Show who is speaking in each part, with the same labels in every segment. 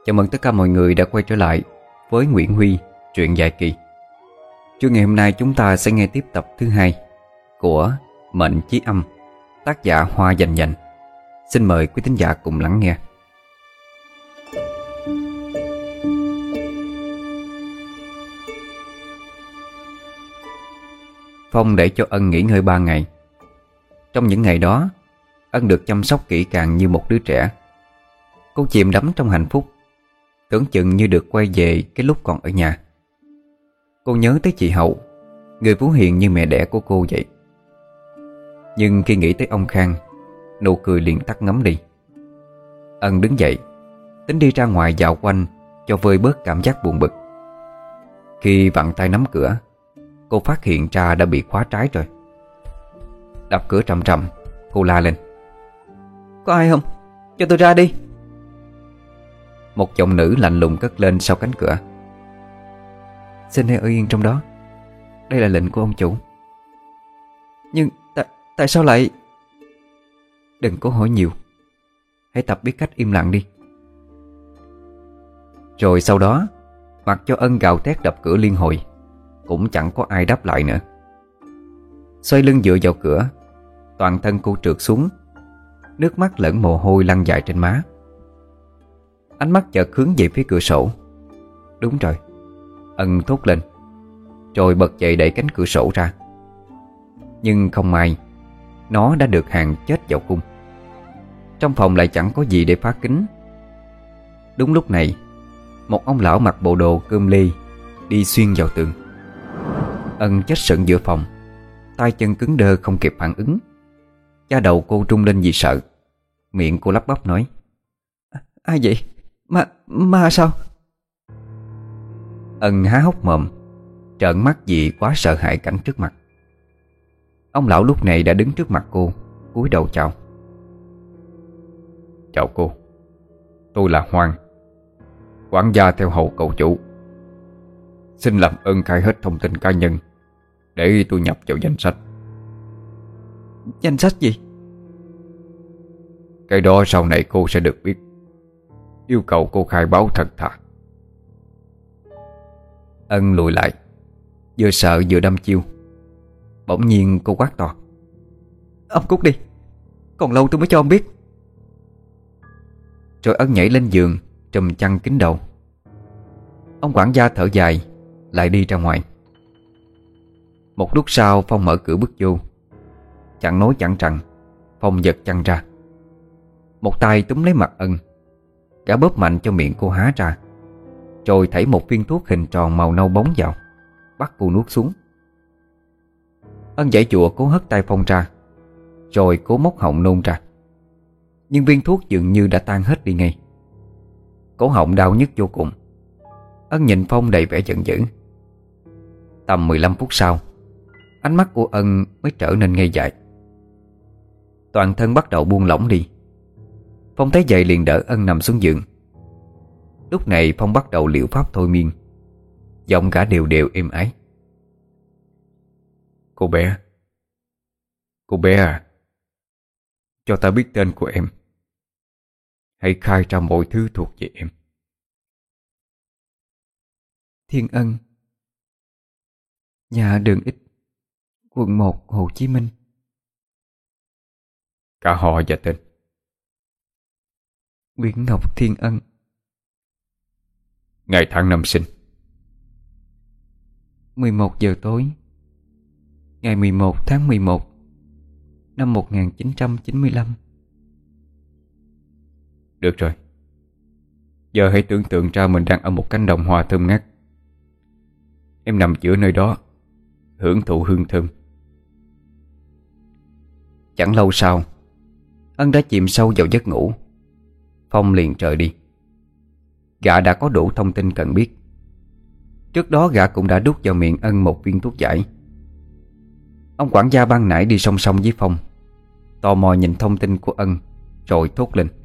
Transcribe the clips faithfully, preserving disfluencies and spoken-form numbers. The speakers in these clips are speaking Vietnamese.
Speaker 1: Chào mừng tất cả mọi người đã quay trở lại với Nguyễn Huy, truyện dài kỳ. Chương ngày hôm nay chúng ta sẽ nghe tiếp tập thứ hai của Mệnh Chí Âm, tác giả Hoa Dành Dành. Xin mời quý thính giả cùng lắng nghe. Phong để cho Ân nghỉ ngơi ba ngày. Trong những ngày đó, Ân được chăm sóc kỹ càng như một đứa trẻ. Cô chìm đắm trong hạnh phúc, tưởng chừng như được quay về cái lúc còn ở nhà. Cô nhớ tới chị Hậu, người vú hiền như mẹ đẻ của cô vậy. Nhưng khi nghĩ tới ông Khang, nụ cười liền tắt ngấm đi. Ân đứng dậy, tính đi ra ngoài dạo quanh cho vơi bớt cảm giác buồn bực. Khi vặn tay nắm cửa, cô phát hiện ra đã bị khóa trái rồi. Đập cửa trầm trầm, cô la lên: "Có ai không? Cho tôi ra đi." Một giọng nữ lạnh lùng cất lên sau cánh cửa: "Xin hãy ở yên trong đó, đây là lệnh của ông chủ." "Nhưng tại, tại sao lại..." "Đừng có hỏi nhiều, hãy tập biết cách im lặng đi." Rồi sau đó, mặc cho Ân gào thét đập cửa liên hồi, cũng chẳng có ai đáp lại nữa. Xoay lưng dựa vào cửa, toàn thân cô trượt xuống, nước mắt lẫn mồ hôi lăn dài trên má. Ánh mắt chợt hướng về phía cửa sổ. Đúng rồi, Ân thốt lên, rồi bật dậy đẩy cánh cửa sổ ra. Nhưng không may, nó đã được hàn chết vào khung. Trong phòng lại chẳng có gì để phá kính. Đúng lúc này, một ông lão mặc bộ đồ cơm ly đi xuyên vào tường. Ân chết sững giữa phòng, tay chân cứng đơ không kịp phản ứng. Da đầu cô trung lên vì sợ. Miệng cô lắp bắp nói: "Ai vậy? Ma, ma sao?" Ân há hốc mồm, trợn mắt vì quá sợ hãi cảnh trước mặt. Ông lão lúc này đã đứng trước mặt cô, cúi đầu chào: "Chào cô, tôi là Hoàng, quản gia theo hầu cậu chủ. Xin làm ơn khai hết thông tin cá nhân để tôi nhập vào danh sách." "Danh sách gì?" "Cái đó sau này cô sẽ được biết. Yêu cầu cô khai báo thật thà." Ân lùi lại, vừa sợ vừa đăm chiêu. Bỗng nhiên cô quát to: "Ông cút đi, còn lâu tôi mới cho ông biết." Rồi Ân nhảy lên giường, trùm chăn kín đầu. Ông quản gia thở dài, lại đi ra ngoài. Một lúc sau Phong mở cửa bước vô. Chẳng nói chẳng rằng, Phong giật chăn ra. Một tay túm lấy mặt Ân, gã bóp mạnh cho miệng cô há ra, rồi thảy một viên thuốc hình tròn màu nâu bóng vào, bắt cô nuốt xuống. Ân giãy giụa cố hất tay Phong ra, rồi cố móc họng nôn ra. Nhưng viên thuốc dường như đã tan hết đi ngay. Cổ họng đau nhức vô cùng. Ân nhìn Phong đầy vẻ giận dữ. Tầm mười lăm phút sau, ánh mắt của Ân mới trở nên ngây dại. Toàn thân bắt đầu buông lỏng đi. Phong thấy vậy liền đỡ Ân nằm xuống giường. Lúc này Phong bắt đầu liệu pháp thôi miên, giọng gã đều đều êm ái: "Cô bé, cô bé à, cho ta biết tên của em. Hãy khai ra mọi thứ thuộc về em." "Thiên Ân, nhà Đường Ích, quận một, Hồ Chí Minh."
Speaker 2: "Cả họ và tên?"
Speaker 1: "Nguyễn Ngọc Thiên Ân."
Speaker 2: "Ngày tháng năm sinh?"
Speaker 1: mười một giờ tối, ngày mười một tháng mười một, năm một nghìn chín trăm chín mươi lăm.
Speaker 2: "Được rồi. Giờ hãy tưởng tượng ra mình đang ở một cánh đồng hoa thơm ngát. Em nằm giữa nơi đó, hưởng thụ hương thơm."
Speaker 1: Chẳng lâu sau, Ân đã chìm sâu vào giấc ngủ. Phong liền rời đi. Gã đã có đủ thông tin cần biết. Trước đó gã cũng đã đút vào miệng Ân một viên thuốc giải. Ông quản gia ban nãy đi song song với Phong, tò mò nhìn thông tin của Ân, rồi thốt lên: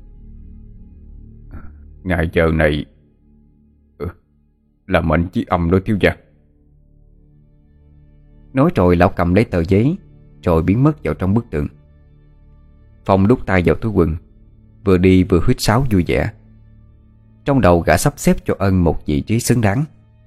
Speaker 2: "Ngày giờ này ừ, là Mệnh Chí Âm đó thiếu gia."
Speaker 1: Nói rồi lão cầm lấy tờ giấy, rồi biến mất vào trong bức tường. Phong đút tay vào túi quần, vừa đi vừa huýt sáo vui vẻ. Trong đầu gã sắp xếp cho Ân một vị trí xứng đáng.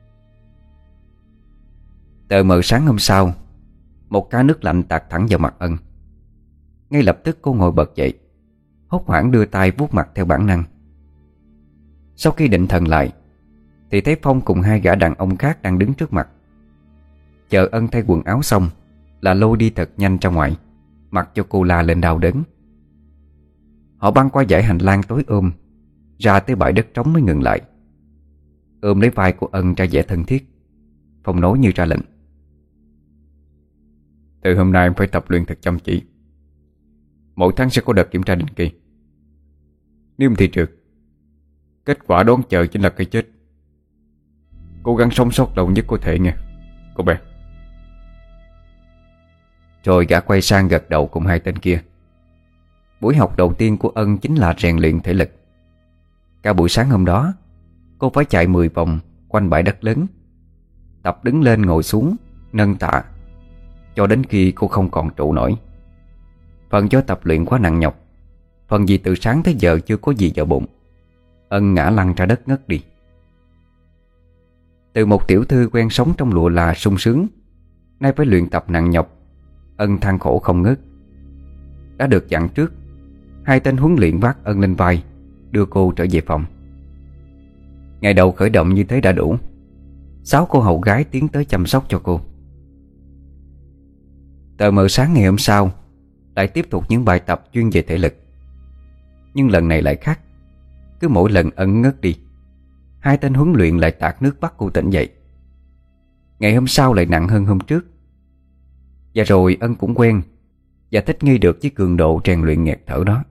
Speaker 1: Tờ mờ sáng hôm sau, một cá nước lạnh tạt thẳng vào mặt Ân. Ngay lập tức cô ngồi bật dậy, hốt hoảng đưa tay vuốt mặt theo bản năng. Sau khi định thần lại thì thấy Phong cùng hai gã đàn ông khác đang đứng trước mặt. Chờ Ân thay quần áo xong là lôi đi thật nhanh ra ngoài, mặc cho cô la lên đau đớn. Họ băng qua dãy hành lang tối ôm, ra tới bãi đất trống mới ngừng lại. Ôm lấy vai của Ân ra vẻ thân thiết, Phong nói như ra lệnh:
Speaker 2: từ hôm nay em phải tập luyện thật chăm chỉ. Mỗi tháng sẽ có đợt kiểm tra định kỳ. Nếu em thi trượt, kết quả đón chờ chính là cái chết. Cố gắng sống sót lâu nhất có thể nghe, cô bé.
Speaker 1: Rồi gã quay sang gật đầu cùng hai tên kia. Buổi học đầu tiên của Ân chính là rèn luyện thể lực. Cả buổi sáng hôm đó, cô phải chạy mười vòng quanh bãi đất lớn, tập đứng lên ngồi xuống, nâng tạ, cho đến khi cô không còn trụ nổi. Phần do tập luyện quá nặng nhọc, phần vì từ sáng tới giờ chưa có gì vào bụng, Ân ngã lăn ra đất ngất đi. Từ một tiểu thư quen sống trong lụa là sung sướng, nay phải luyện tập nặng nhọc, Ân than khổ không ngớt. Đã được dặn trước, hai tên huấn luyện vác Ân lên vai, đưa cô trở về phòng. Ngày đầu khởi động như thế đã đủ. Sáu cô hầu gái tiến tới chăm sóc cho cô. Tờ mờ sáng ngày hôm sau lại tiếp tục những bài tập chuyên về thể lực. Nhưng lần này lại khác. Cứ mỗi lần Ân ngất đi, hai tên huấn luyện lại tạt nước bắt cô tỉnh dậy. Ngày hôm sau lại nặng hơn hôm trước. Và rồi Ân cũng quen và thích nghi được với cường độ rèn luyện nghẹt thở đó.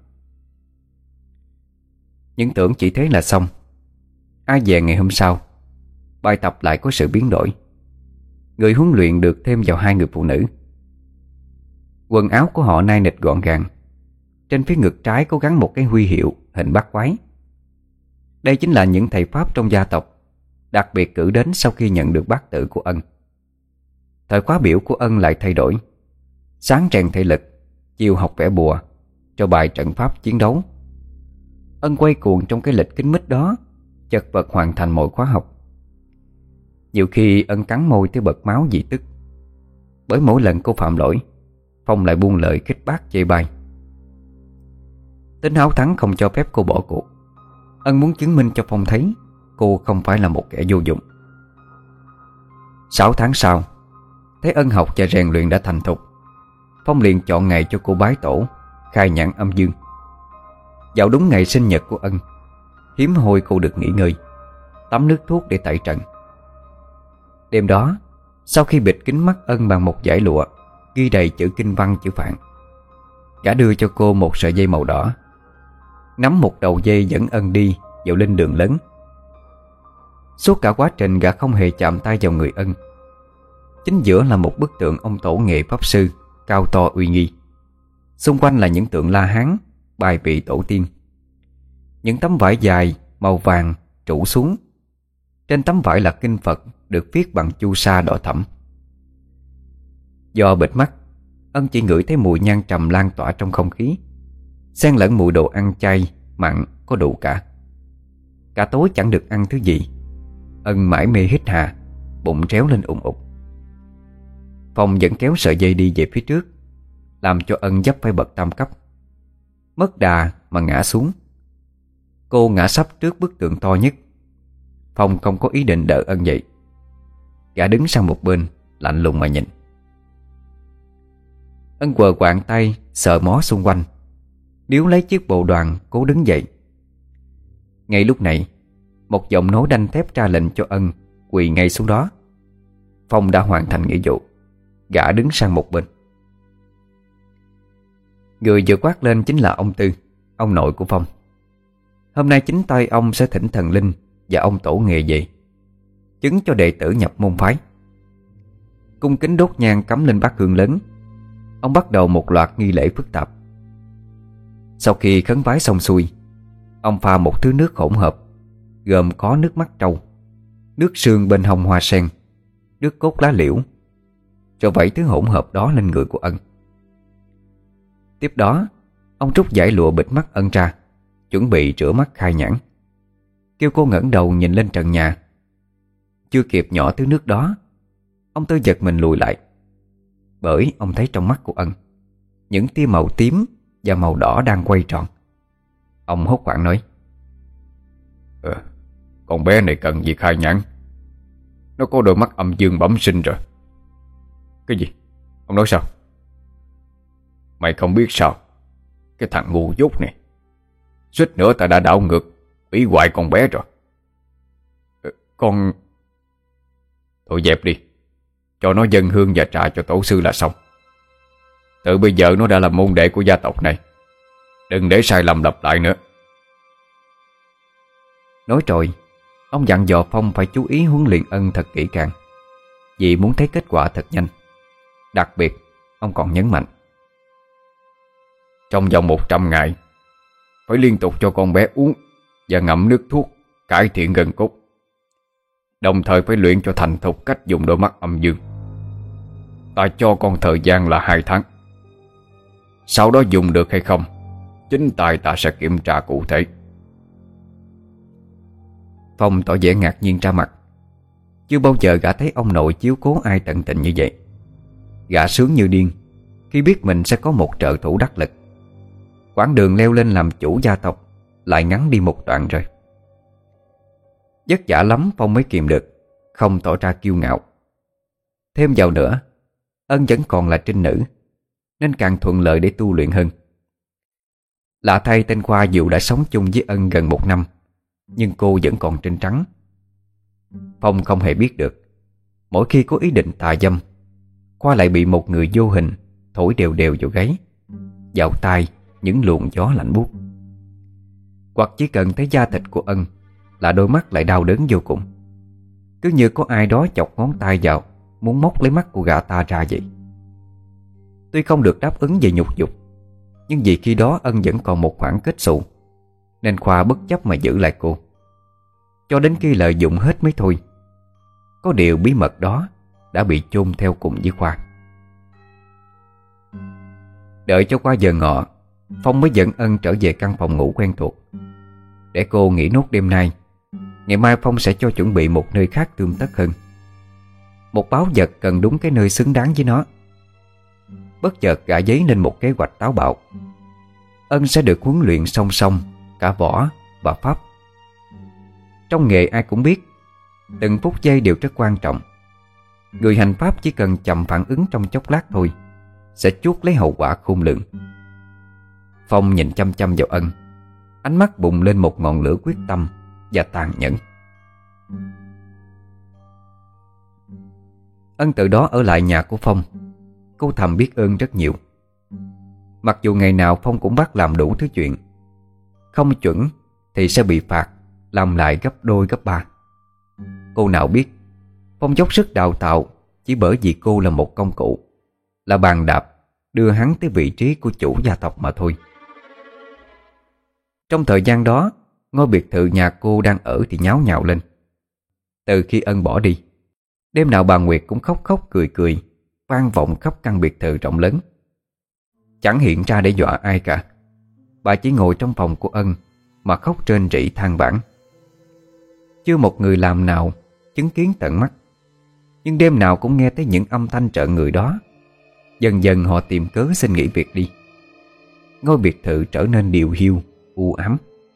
Speaker 1: Nhưng tưởng chỉ thế là xong. Ai về ngày hôm sau, bài tập lại có sự biến đổi. Người huấn luyện được thêm vào hai người phụ nữ. Quần áo của họ nai nịt gọn gàng. Trên phía ngực trái có gắn một cái huy hiệu hình bát quái. Đây chính là những thầy Pháp trong gia tộc, đặc biệt cử đến sau khi nhận được bát tự của Ân. Thời khóa biểu của Ân lại thay đổi. Sáng rèn thể lực, chiều học vẽ bùa, cho bài trận pháp chiến đấu. Ân quay cuồng trong cái lịch kín mít đó, chật vật hoàn thành mọi khóa học. Nhiều khi Ân cắn môi tới bật máu vì tức. Bởi mỗi lần cô phạm lỗi, Phong lại buông lời khích bác chê bai. Tính háo thắng không cho phép cô bỏ cuộc. Ân muốn chứng minh cho Phong thấy cô không phải là một kẻ vô dụng. Sáu tháng sau, thấy Ân học và rèn luyện đã thành thục, Phong liền chọn ngày cho cô bái tổ, khai nhãn âm dương. Vào đúng ngày sinh nhật của Ân, hiếm hoi cô được nghỉ ngơi, tắm nước thuốc để tẩy trần. Đêm đó, sau khi bịt kính mắt Ân bằng một dải lụa ghi đầy chữ kinh văn chữ Phạn, gã đưa cho cô một sợi dây màu đỏ, nắm một đầu dây dẫn Ân đi vào lên đường lớn. Suốt cả quá trình gã không hề chạm tay vào người Ân. Chính giữa là một bức tượng ông tổ nghệ pháp sư cao to uy nghi. Xung quanh là những tượng La Hán, bài vị tổ tiên. Những tấm vải dài màu vàng trụ xuống. Trên tấm vải là kinh Phật được viết bằng chu sa đỏ thẫm. Do bịt mắt, Ân chỉ ngửi thấy mùi nhang trầm lan tỏa trong không khí, xen lẫn mùi đồ ăn chay, mặn có đủ cả. Cả tối chẳng được ăn thứ gì. Ân mải mê hít hà, bụng réo lên ủng ục. Phong vẫn kéo sợi dây đi về phía trước, làm cho Ân dấp phải bật tam cấp. Mất đà mà ngã xuống. Cô ngã sấp trước bức tượng to nhất. Phong không có ý định đỡ Ân dậy. Gã đứng sang một bên, lạnh lùng mà nhìn. Ân quờ quạng tay sờ mó xung quanh, níu lấy chiếc bộ đoàn cố đứng dậy. Ngay lúc này, một giọng nói đanh thép ra lệnh cho Ân quỳ ngay xuống đó. Phong đã hoàn thành nghĩa vụ. Gã đứng sang một bên. Người vừa quát lên chính là ông Tư, ông nội của Phong. Hôm nay chính tay ông sẽ thỉnh thần linh và ông tổ nghề về, chứng cho đệ tử nhập môn phái. Cung kính đốt nhang cắm lên bát hương lớn. Ông bắt đầu một loạt nghi lễ phức tạp. Sau khi khấn vái xong xuôi, ông pha một thứ nước hỗn hợp, gồm có nước mắt trâu, nước sương bên hông hoa sen, nước cốt lá liễu, rồi vẩy thứ hỗn hợp đó lên người của Ân. Tiếp đó, ông trút dải lụa bịt mắt Ân ra, chuẩn bị rửa mắt khai nhãn. kêu cô ngẩng đầu nhìn lên trần nhà. Chưa kịp nhỏ thứ nước đó, ông Tư giật mình lùi lại, bởi ông thấy trong mắt của Ân những tia màu tím và màu đỏ đang quay tròn. Ông hốt hoảng nói:
Speaker 2: ờ, Con bé này cần gì khai nhãn. Nó có đôi mắt âm dương bẩm sinh rồi. Cái gì? Ông nói sao? Mày không biết sao? Cái thằng ngu dốt này, suýt nữa ta đã đảo ngược, hủy hoại con bé rồi. ờ, Con... Thôi dẹp đi, cho nó dâng hương và trà cho tổ sư là xong. Từ bây giờ nó đã là môn đệ của gia tộc này, đừng để sai lầm lặp lại nữa.
Speaker 1: Nói rồi, ông dặn dò Phong phải chú ý huấn luyện Ân thật kỹ càng, vì muốn thấy kết quả thật nhanh. Đặc biệt, ông còn nhấn mạnh:
Speaker 2: trong vòng một trăm ngày phải liên tục cho con bé uống và ngậm nước thuốc cải thiện gân cốt, đồng thời phải luyện cho thành thục cách dùng đôi mắt âm dương. Ta cho con thời gian là hai tháng. Sau đó dùng được hay không, chính tài ta sẽ kiểm tra cụ thể.
Speaker 1: Phong tỏ vẻ ngạc nhiên ra mặt. Chưa bao giờ gã thấy ông nội chiếu cố ai tận tình như vậy. Gã sướng như điên khi biết mình sẽ có một trợ thủ đắc lực. Quãng đường leo lên làm chủ gia tộc lại ngắn đi một đoạn rồi. Vất vả lắm Phong mới kìm được, không tỏ ra kiêu ngạo. Thêm vào nữa, Ân vẫn còn là trinh nữ, nên càng thuận lợi để tu luyện hơn. Lạ thay, tên Khoa dù đã sống chung với Ân gần một năm, nhưng cô vẫn còn trinh trắng. Phong không hề biết được, mỗi khi có ý định tà dâm, Khoa lại bị một người vô hình thổi đều đều vào gáy, vào tai những luồng gió lạnh buốt. Hoặc chỉ cần thấy da thịt của Ân là đôi mắt lại đau đớn vô cùng, cứ như có ai đó chọc ngón tay vào, muốn móc lấy mắt của gã ta ra vậy. Tuy không được đáp ứng về nhục dục, nhưng vì khi đó Ân vẫn còn một khoảng kết xù, nên Khoa bất chấp mà giữ lại cô, cho đến khi lợi dụng hết mới thôi. Có điều bí mật đó đã bị chôn theo cùng với Khoa. Đợi cho qua giờ ngọ, Phong mới dẫn Ân trở về căn phòng ngủ quen thuộc, để cô nghỉ nốt đêm nay. Ngày mai Phong sẽ cho chuẩn bị một nơi khác tươm tất hơn. Một báu vật cần đúng cái nơi xứng đáng với nó. Bất chợt gã dấy lên một kế hoạch táo bạo. Ân sẽ được huấn luyện song song cả võ và pháp. Trong nghề ai cũng biết, từng phút giây đều rất quan trọng. Người hành pháp chỉ cần chậm phản ứng trong chốc lát thôi, sẽ chuốc lấy hậu quả khôn lường. Phong nhìn chăm chăm vào Ân, ánh mắt bùng lên một ngọn lửa quyết tâm và tàn nhẫn. Ân từ đó ở lại nhà của Phong. Cô thầm biết ơn rất nhiều. Mặc dù ngày nào Phong cũng bắt làm đủ thứ chuyện, không chuẩn thì sẽ bị phạt, làm lại gấp đôi gấp ba. Cô nào biết Phong dốc sức đào tạo chỉ bởi vì cô là một công cụ, là bàn đạp đưa hắn tới vị trí của chủ gia tộc mà thôi. Trong thời gian đó, ngôi biệt thự nhà cô đang ở thì nháo nhào lên. Từ khi Ân bỏ đi, đêm nào bà Nguyệt cũng khóc khóc cười cười, vang vọng khắp căn biệt thự rộng lớn. Chẳng hiện ra để dọa ai cả. Bà chỉ ngồi trong phòng của Ân mà khóc rên rỉ than vãn. Chưa một người làm nào chứng kiến tận mắt, nhưng đêm nào cũng nghe thấy những âm thanh trợn người đó. Dần dần họ tìm cớ xin nghỉ việc đi. Ngôi biệt thự trở nên điều hiu, u ám.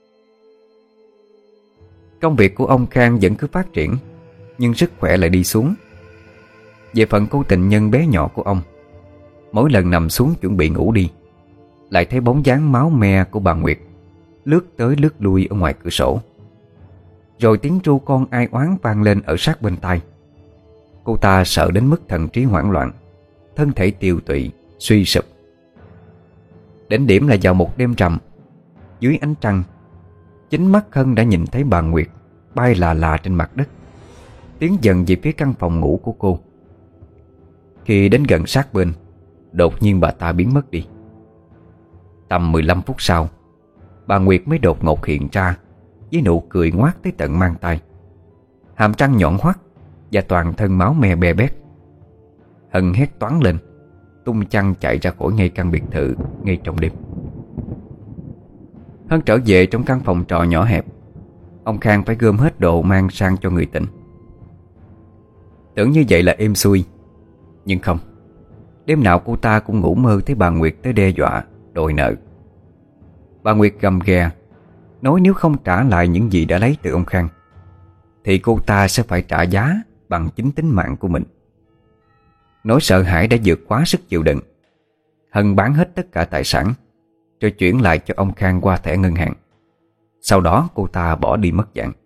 Speaker 1: Công việc của ông Khang vẫn cứ phát triển, nhưng sức khỏe lại đi xuống. Về phần cô tình nhân bé nhỏ của ông, mỗi lần nằm xuống chuẩn bị ngủ đi, lại thấy bóng dáng máu me của bà Nguyệt lướt tới lướt lui ở ngoài cửa sổ. Rồi tiếng ru con ai oán vang lên ở sát bên tai. Cô ta sợ đến mức thần trí hoảng loạn, thân thể tiều tụy, suy sụp. Đến điểm là vào một đêm rằm, dưới ánh trăng, chính mắt Hân đã nhìn thấy bà Nguyệt bay là là trên mặt đất, tiến dần về phía căn phòng ngủ của cô. Khi đến gần sát bên, đột nhiên bà ta biến mất đi. Tầm mười lăm phút sau, bà Nguyệt mới đột ngột hiện ra với nụ cười ngoác tới tận mang tai, hàm răng nhọn hoắt và toàn thân máu me be bét. Hân hét toáng lên, tung chăn chạy ra khỏi ngay căn biệt thự ngay trong đêm. Hân trở về trong căn phòng trọ nhỏ hẹp. ông Khang phải gom hết đồ mang sang cho người tình. Tưởng như vậy là êm xuôi, nhưng không. Đêm nào cô ta cũng ngủ mơ thấy bà Nguyệt tới đe dọa đòi nợ. Bà Nguyệt gầm ghè, nói nếu không trả lại những gì đã lấy từ ông Khang thì cô ta sẽ phải trả giá bằng chính tính mạng của mình. Nỗi sợ hãi đã vượt quá sức chịu đựng, Hân bán hết tất cả tài sản rồi chuyển lại cho ông Khang qua thẻ ngân hàng. Sau đó cô ta bỏ đi mất dạng.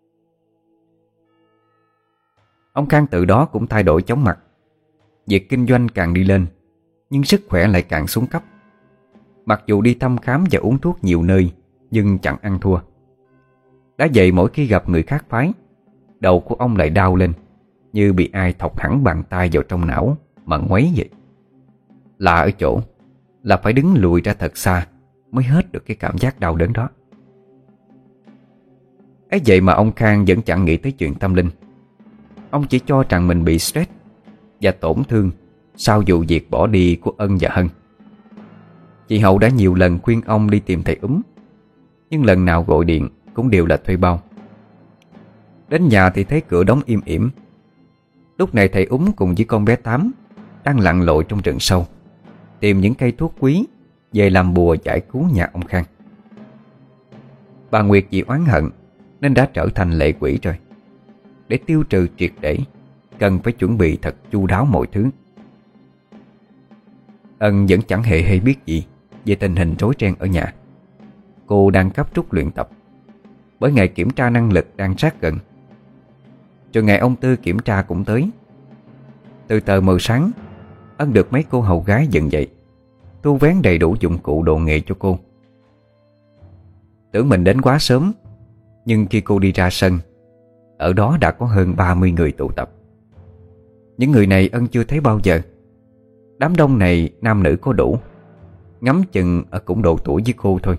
Speaker 1: Ông Khang từ đó cũng thay đổi chóng mặt. Việc kinh doanh càng đi lên, nhưng sức khỏe lại càng xuống cấp. Mặc dù đi thăm khám và uống thuốc nhiều nơi, nhưng chẳng ăn thua. Đã vậy mỗi khi gặp người khác phái, đầu của ông lại đau lên, như bị ai thọc hẳn bàn tay vào trong não mà ngoáy vậy. Lạ ở chỗ là phải đứng lùi ra thật xa mới hết được cái cảm giác đau đớn đó. Ấy vậy mà ông Khang vẫn chẳng nghĩ tới chuyện tâm linh. Ông chỉ cho rằng mình bị stress và tổn thương sau vụ việc bỏ đi của Ân và Hân. Chị Hậu đã nhiều lần khuyên ông đi tìm thầy Úm, nhưng lần nào gọi điện cũng đều là thuê bao. Đến nhà thì thấy cửa đóng im ỉm. Lúc này thầy Úm cùng với con bé Tám đang lặn lội trong rừng sâu, tìm những cây thuốc quý về làm bùa giải cứu nhà ông Khang. Bà Nguyệt vì oán hận nên đã trở thành lệ quỷ rồi. Để tiêu trừ triệt để, cần phải chuẩn bị thật chu đáo mọi thứ. Ân vẫn chẳng hề hay biết gì về tình hình rối ren ở nhà. Cô đang gấp rút luyện tập, bởi ngày kiểm tra năng lực đang sát gần. Rồi ngày ông Tư kiểm tra cũng tới. Từ tờ mờ sáng, Ân được mấy cô hầu gái dựng dậy, thu vén đầy đủ dụng cụ đồ nghề cho cô. Tưởng mình đến quá sớm, nhưng khi cô đi ra sân, ở đó đã có hơn ba mươi người tụ tập. Những người này Ân chưa thấy bao giờ. Đám đông này nam nữ có đủ, ngắm chừng ở cũng độ tuổi với cô thôi.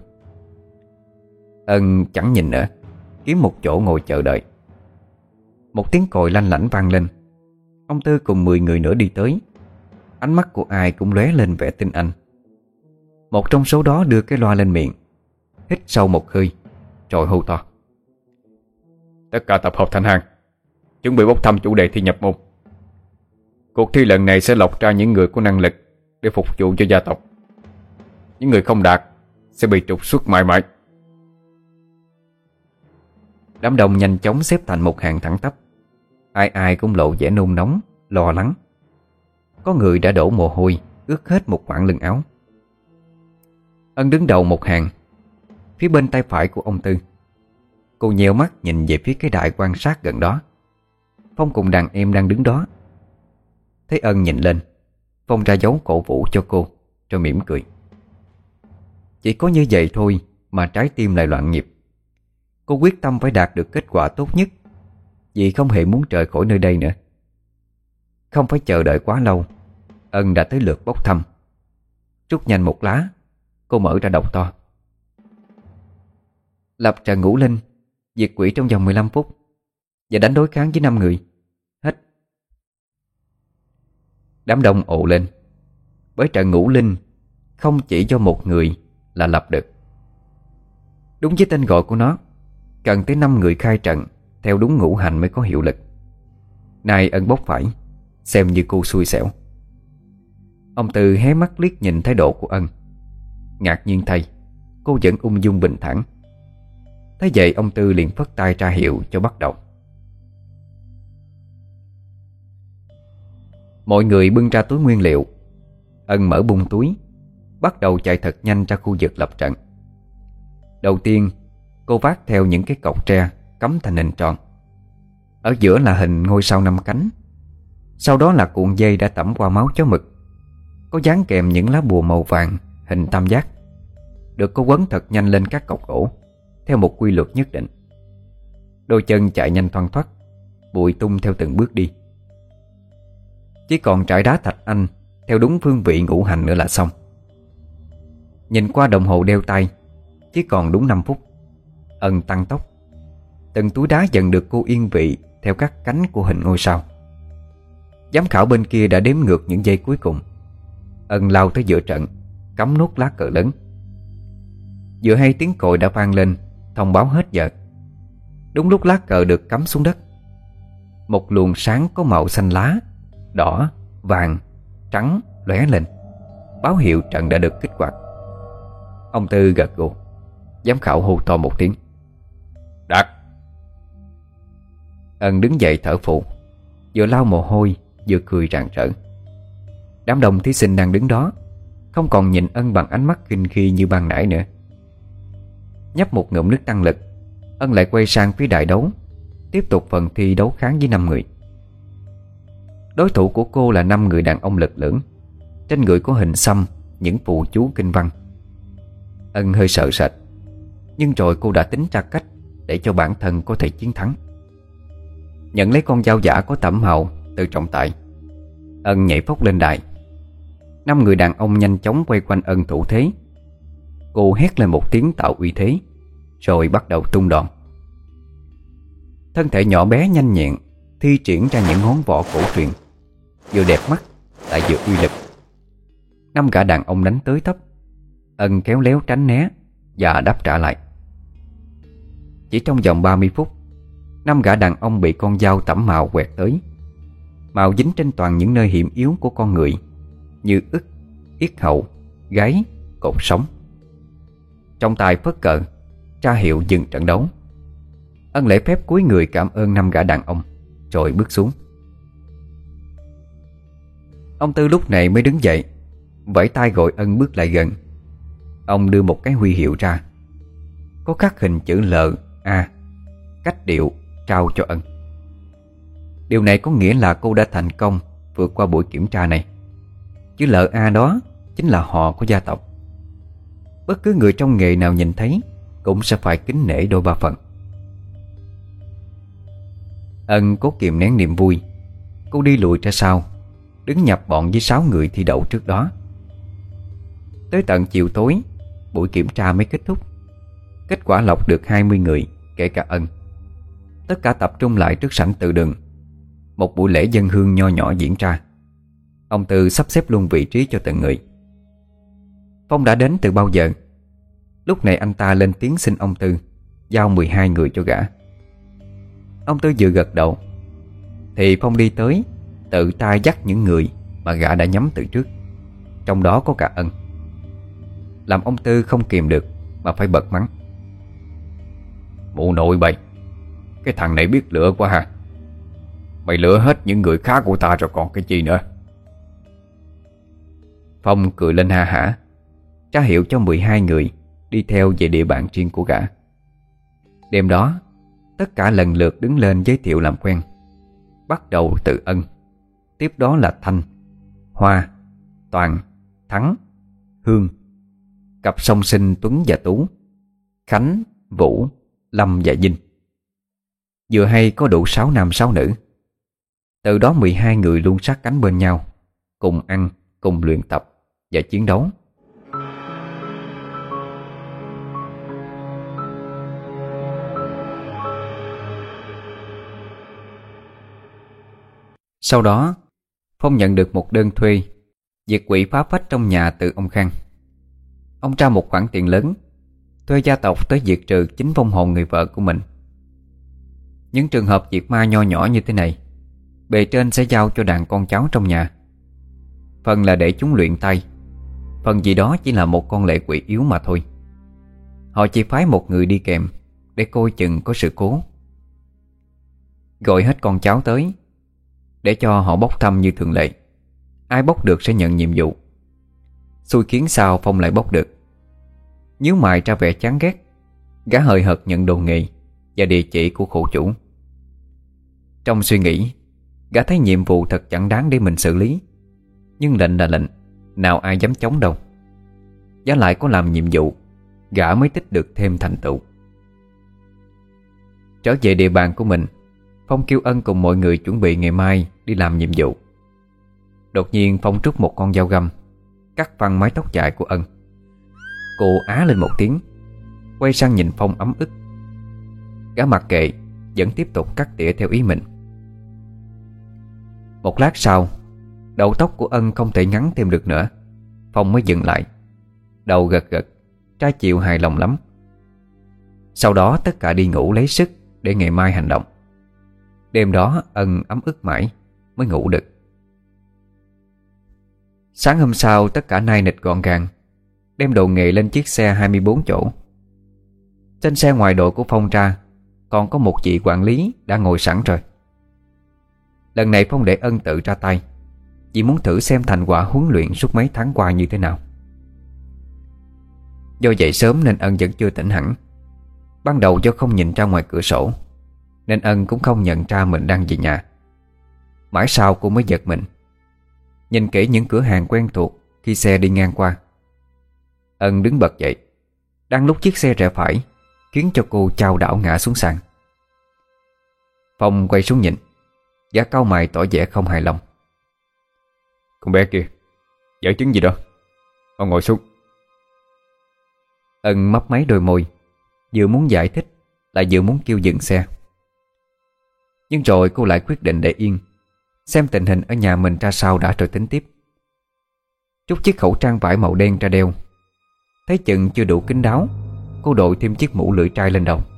Speaker 1: Ân chẳng nhìn nữa, kiếm một chỗ ngồi chờ đợi. Một tiếng còi lanh lảnh vang lên. Ông Tư cùng mười người nữa đi tới. Ánh mắt của ai cũng lóe lên vẻ tin anh. Một trong số đó đưa cái loa lên miệng, hít sâu một hơi rồi hô to: Tất cả tập hợp thành hàng, chuẩn bị bốc thăm chủ đề thi nhập môn. Cuộc thi lần này sẽ lọc ra những người có năng lực để phục vụ cho gia tộc. Những người không đạt sẽ bị trục xuất mãi mãi. Đám đông nhanh chóng xếp thành một hàng thẳng tắp. Ai ai cũng lộ vẻ nôn nóng, lo lắng. Có người đã đổ mồ hôi, ướt hết một khoảng lưng áo. Ân đứng đầu một hàng, phía bên tay phải của ông Tư. Cô nheo mắt nhìn về phía cái đài quan sát gần đó. Phong cùng đàn em đang đứng đó. Thấy Ân nhìn lên, Phong ra dấu cổ vũ cho cô, rồi mỉm cười. Chỉ có như vậy thôi mà trái tim lại loạn nhịp. Cô quyết tâm phải đạt được kết quả tốt nhất, vì không hề muốn rời khỏi nơi đây nữa. Không phải chờ đợi quá lâu, Ân đã tới lượt bốc thăm. Rút nhanh một lá, cô mở ra đọc to: Lập trận ngũ linh, diệt quỷ trong vòng mười lăm phút và đánh đối kháng với năm người. Hết. Đám đông ồ lên, bởi trận ngũ linh không chỉ do một người là lập được. Đúng với tên gọi của nó, cần tới năm người khai trận theo đúng ngũ hành mới có hiệu lực. Nay Ân bốc phải, xem như cô xui xẻo. Ông Tư hé mắt liếc nhìn thái độ của Ân. Ngạc nhiên thay, cô vẫn ung dung bình thản. Thế vậy ông Tư liền phất tay ra hiệu cho bắt đầu. Mọi người bưng ra túi nguyên liệu. Ân mở bung túi, bắt đầu chạy thật nhanh ra khu vực lập trận. Đầu tiên, cô vác theo những cái cọc tre cắm thành hình tròn. Ở giữa là hình ngôi sao năm cánh. Sau đó là cuộn dây đã tẩm qua máu chó mực, có dán kèm những lá bùa màu vàng hình tam giác, được cô quấn thật nhanh lên các cọc gỗ theo một quy luật nhất định. Đôi chân chạy nhanh thoăn thoắt, bụi tung theo từng bước đi. Chỉ còn trải đá thạch anh theo đúng phương vị ngũ hành nữa là xong. Nhìn qua đồng hồ đeo tay, chỉ còn đúng năm phút. Ân tăng tốc. Từng túi đá dần được cô yên vị theo các cánh của hình ngôi sao. Giám khảo bên kia đã đếm ngược những giây cuối cùng. Ân lao tới giữa trận, cắm nốt lá cờ lớn. Vừa hay tiếng còi đã vang lên thông báo hết giờ. Đúng lúc lá cờ được cắm xuống đất, một luồng sáng có màu xanh lá, đỏ, vàng, trắng lóe lên, báo hiệu trận đã được kích hoạt. Ông Tư gật gù. Giám khảo hô to một tiếng: "Đạt!" Ân đứng dậy thở phù, vừa lau mồ hôi vừa cười rạng rỡ. Đám đông thí sinh đang đứng đó không còn nhìn Ân bằng ánh mắt khinh khi như ban nãy nữa. Nhấp một ngụm nước tăng lực, Ân lại quay sang phía đài đấu, tiếp tục phần thi đấu kháng với năm người. Đối thủ của cô là năm người đàn ông lực lưỡng, trên người có hình xăm những phù chú kinh văn. Ân hơi sợ sệt, nhưng rồi cô đã tính ra cách để cho bản thân có thể chiến thắng. Nhận lấy con dao giả có tẩm màu từ trọng tài, Ân nhảy phóc lên đài. Năm người đàn ông nhanh chóng quay quanh Ân thủ thế. Cô hét lên một tiếng tạo uy thế, rồi bắt đầu tung đòn. Thân thể nhỏ bé nhanh nhẹn thi triển ra những ngón võ cổ truyền, vừa đẹp mắt lại vừa uy lực. Năm gã đàn ông đánh tới tấp, Ân khéo léo tránh né và đáp trả lại. Chỉ trong vòng ba mươi phút, năm gã đàn ông bị con dao tẩm màu quẹt tới. Màu dính trên toàn những nơi hiểm yếu của con người, như ức, yết hầu, gáy, cột sống. Trọng tài phất cờ ra hiệu dừng trận đấu. Ân lễ phép cúi người cảm ơn năm gã đàn ông, rồi bước xuống. Ông Tư lúc này mới đứng dậy, vẫy tay gọi Ân bước lại gần. Ông đưa một cái huy hiệu ra, có khắc hình chữ L, A, cách điệu trao cho Ân. Điều này có nghĩa là cô đã thành công vượt qua buổi kiểm tra này. Chữ L A đó chính là họ của gia tộc. Bất cứ người trong nghề nào nhìn thấy cũng sẽ phải kính nể đôi ba phần. Ân cố kìm nén niềm vui. Cô đi lùi ra sau, đứng nhập bọn với sáu người thi đậu trước đó. Tới tận chiều tối, buổi kiểm tra mới kết thúc. Kết quả lọc được hai mươi người, kể cả Ân. Tất cả tập trung lại trước sảnh từ đường. Một buổi lễ dân hương nho nhỏ diễn ra. Ông Tư sắp xếp luôn vị trí cho từng người. Phong đã đến từ bao giờ. Lúc này anh ta lên tiếng xin ông Tư giao mười hai người cho gã. Ông Tư vừa gật đầu thì Phong đi tới, tự tay dắt những người mà gã đã nhắm từ trước, trong đó có cả Ân. Làm ông Tư không kìm được mà phải bật mắng: "Mụ nội bày, cái thằng này biết lựa quá ha. Mày lựa hết những người khác của ta rồi còn cái gì nữa." Phong cười lên ha hả, ra hiệu cho mười hai người đi theo về địa bàn riêng của gã. Đêm đó, tất cả lần lượt đứng lên giới thiệu làm quen. Bắt đầu từ Ân, tiếp đó là Thanh, Hoa, Toàn, Thắng, Hương, cặp song sinh Tuấn và Tú, Khánh, Vũ, Lâm và Vinh. Vừa hay có đủ sáu nam sáu nữ. Từ đó mười hai người luôn sát cánh bên nhau, cùng ăn, cùng luyện tập và chiến đấu. Sau đó, Phong nhận được một đơn thuê diệt quỷ phá phách trong nhà từ ông Khang. Ông tra một khoản tiền lớn, thuê gia tộc tới diệt trừ chính vong hồn người vợ của mình. Những trường hợp diệt ma nho nhỏ như thế này, bề trên sẽ giao cho đàn con cháu trong nhà. Phần là để chúng luyện tay, phần gì đó chỉ là một con lệ quỷ yếu mà thôi. Họ chỉ phái một người đi kèm để coi chừng có sự cố. Gọi hết con cháu tới để cho họ bốc thăm như thường lệ. Ai bốc được sẽ nhận nhiệm vụ. Xui khiến sao Phong lại bốc được. Nhíu mày ra vẻ chán ghét, gã hời hợt nhận đồ nghề và địa chỉ của khổ chủ. Trong suy nghĩ, gã thấy nhiệm vụ thật chẳng đáng để mình xử lý. Nhưng lệnh là lệnh, nào ai dám chống đâu. Giá lại có làm nhiệm vụ, gã mới tích được thêm thành tựu. Trở về địa bàn của mình, Phong kêu Ân cùng mọi người chuẩn bị ngày mai đi làm nhiệm vụ. Đột nhiên Phong rút một con dao găm, cắt phăng mái tóc dài của Ân. Cô á lên một tiếng, quay sang nhìn Phong ấm ức. Gã mặc kệ, vẫn tiếp tục cắt tỉa theo ý mình. Một lát sau, đầu tóc của Ân không thể ngắn thêm được nữa. Phong mới dừng lại, đầu gật gật, trái chịu hài lòng lắm. Sau đó tất cả đi ngủ lấy sức để ngày mai hành động. Đêm đó Ân ấm ức mãi mới ngủ được. Sáng hôm sau tất cả nai nịch gọn gàng, đem đồ nghề lên chiếc xe hai mươi bốn chỗ. Trên xe ngoài đội của Phong ra còn có một vị quản lý đã ngồi sẵn rồi. Lần này Phong để Ân tự ra tay, vì muốn thử xem thành quả huấn luyện suốt mấy tháng qua như thế nào. Do dậy sớm nên Ân vẫn chưa tỉnh hẳn. Ban đầu do không nhìn ra ngoài cửa sổ nên Ân cũng không nhận ra mình đang về nhà. Mãi sau cô mới giật mình, nhìn kỹ những cửa hàng quen thuộc khi xe đi ngang qua. Ân đứng bật dậy, đang lúc chiếc xe rẽ phải, khiến cho cô chao đảo ngã xuống sàn. Phong quay xuống nhìn, gã cau mày tỏ vẻ không hài lòng.
Speaker 2: Con bé kia, dở chứng gì đó, ông ngồi xuống.
Speaker 1: Ân mấp máy đôi môi, vừa muốn giải thích lại vừa muốn kêu dừng xe. Nhưng rồi cô lại quyết định để yên, xem tình hình ở nhà mình ra sao đã rồi tính tiếp. Trút chiếc khẩu trang vải màu đen ra đeo, thấy chừng chưa đủ kín đáo, cô đội thêm chiếc mũ lưỡi trai lên đầu.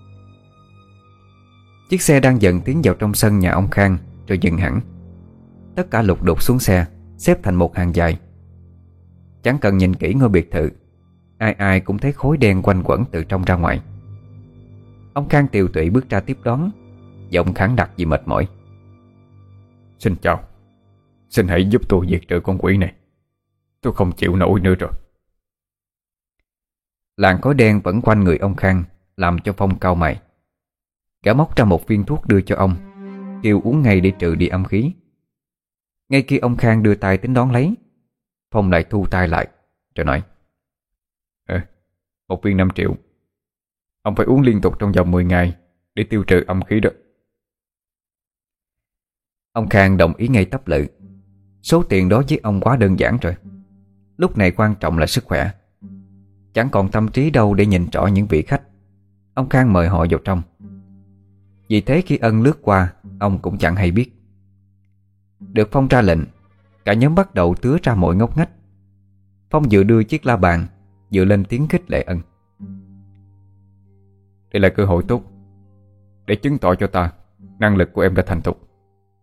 Speaker 1: Chiếc xe đang dần tiến vào trong sân nhà ông Khang rồi dừng hẳn. Tất cả lục đục xuống xe, xếp thành một hàng dài. Chẳng cần nhìn kỹ ngôi biệt thự, ai ai cũng thấy khối đen quanh quẩn từ trong ra ngoài. Ông Khang tiều tụy bước ra tiếp đón, giọng khẳng đặc vì mệt mỏi.
Speaker 2: Xin chào, xin hãy giúp tôi diệt trừ con quỷ này, tôi không chịu nổi nữa rồi.
Speaker 1: Làn khói đen vẫn quanh người ông Khang làm cho Phong cau mày. Gã móc ra một viên thuốc đưa cho ông, kêu uống ngay để trừ đi âm khí. Ngay khi ông Khang đưa tay tính đón lấy, Phong lại thu tay lại rồi nói:
Speaker 2: Ờ, một viên năm triệu. Ông phải uống liên tục trong vòng mười ngày để tiêu trừ âm khí đó.
Speaker 1: Ông Khang đồng ý ngay tấp lự. Số tiền đó với ông quá đơn giản rồi. Lúc này quan trọng là sức khỏe. Chẳng còn tâm trí đâu để nhìn rõ những vị khách. Ông Khang mời họ vào trong. Vì thế khi Ân lướt qua, ông cũng chẳng hay biết. Được Phong ra lệnh, cả nhóm bắt đầu tứa ra mọi ngóc ngách. Phong vừa đưa chiếc la bàn, vừa lên tiếng khích lệ Ân.
Speaker 2: Đây là cơ hội tốt để chứng tỏ cho ta năng lực của em đã thành thục.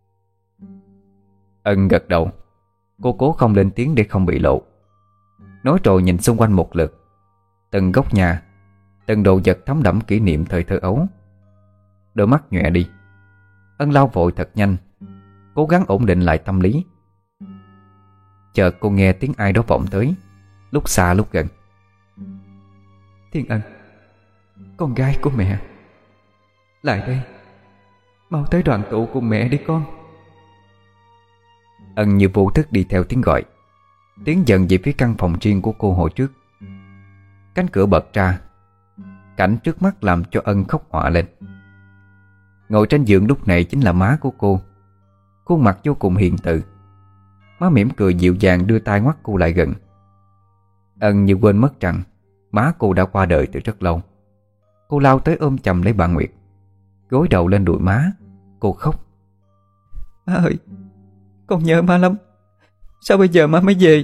Speaker 1: Ân gật đầu. Cô cố không lên tiếng để không bị lộ. Nói rồi nhìn xung quanh một lượt. Từng góc nhà, từng đồ vật thấm đẫm kỷ niệm thời thơ ấu. Đôi mắt nhòe đi. Ân lau vội thật nhanh, cố gắng ổn định lại tâm lý. Chợt cô nghe tiếng ai đó vọng tới, lúc xa lúc gần. Thiên Ân, con gái của mẹ, lại đây, mau tới đoàn tụ cùng mẹ đi con. Ân như vô thức đi theo tiếng gọi, tiến dần về phía căn phòng riêng của cô hồi trước. Cánh cửa bật ra, cảnh trước mắt làm cho Ân khóc òa lên. Ngồi trên giường lúc này chính là má của cô, khuôn mặt vô cùng hiền từ. Má mỉm cười dịu dàng đưa tay ngoắt cô lại gần. Ân như quên mất rằng má cô đã qua đời từ rất lâu. Cô lao tới ôm chầm lấy bà Nguyệt, gối đầu lên đùi má. Cô khóc: Má ơi, con nhớ má lắm. Sao bây giờ má mới về?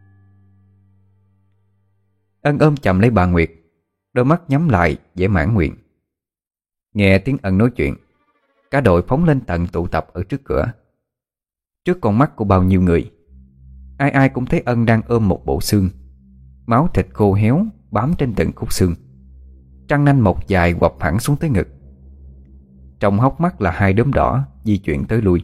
Speaker 1: Ân ôm chầm lấy bà Nguyệt, đôi mắt nhắm lại vẻ mãn nguyện. Nghe tiếng Ân nói chuyện, cả đội phóng lên tận tụ tập ở trước cửa. Trước con mắt của bao nhiêu người, ai ai cũng thấy Ân đang ôm một bộ xương, máu thịt khô héo bám trên từng khúc xương, răng nanh mọc dài quặp hẳn xuống tới ngực. Trong hốc mắt là hai đốm đỏ di chuyển tới lui.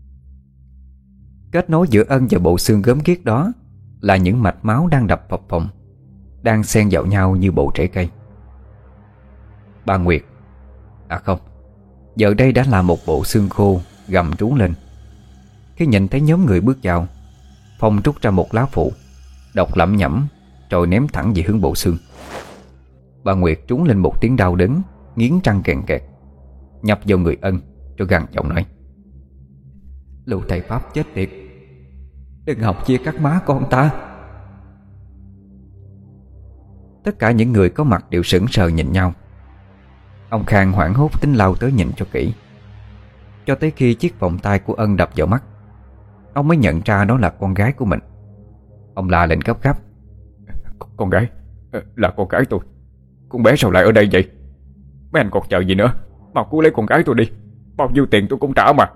Speaker 1: Kết nối giữa Ân và bộ xương gớm ghiếc đó là những mạch máu đang đập phập phồng, đang xen vào nhau như bộ rễ cây. Bà Nguyệt, à không, giờ đây đã là một bộ xương khô gầm trú lên. Khi nhìn thấy nhóm người bước vào, Phong rút ra một lá phụ, đọc lẩm nhẩm rồi ném thẳng về hướng bộ xương. Bà Nguyệt trúng lên một tiếng đau đớn, nghiến răng kèn kẹt, nhập vào người Ân rồi gằn giọng nói: Lũ thầy Pháp chết tiệt, đừng học chia cắt má con ta. Tất cả những người có mặt đều sững sờ nhìn nhau. Ông Khang hoảng hốt tính lao tới nhìn cho kỹ, cho tới khi chiếc vòng tay của Ân đập vào mắt, ông mới nhận ra đó là con gái của mình. Ông la lên gấp gáp:
Speaker 2: Con gái, là con gái tôi. Con bé sao lại ở đây vậy? Mấy anh còn chờ gì nữa? Mau cứu lấy con gái tôi đi, bao nhiêu tiền tôi cũng trả mà.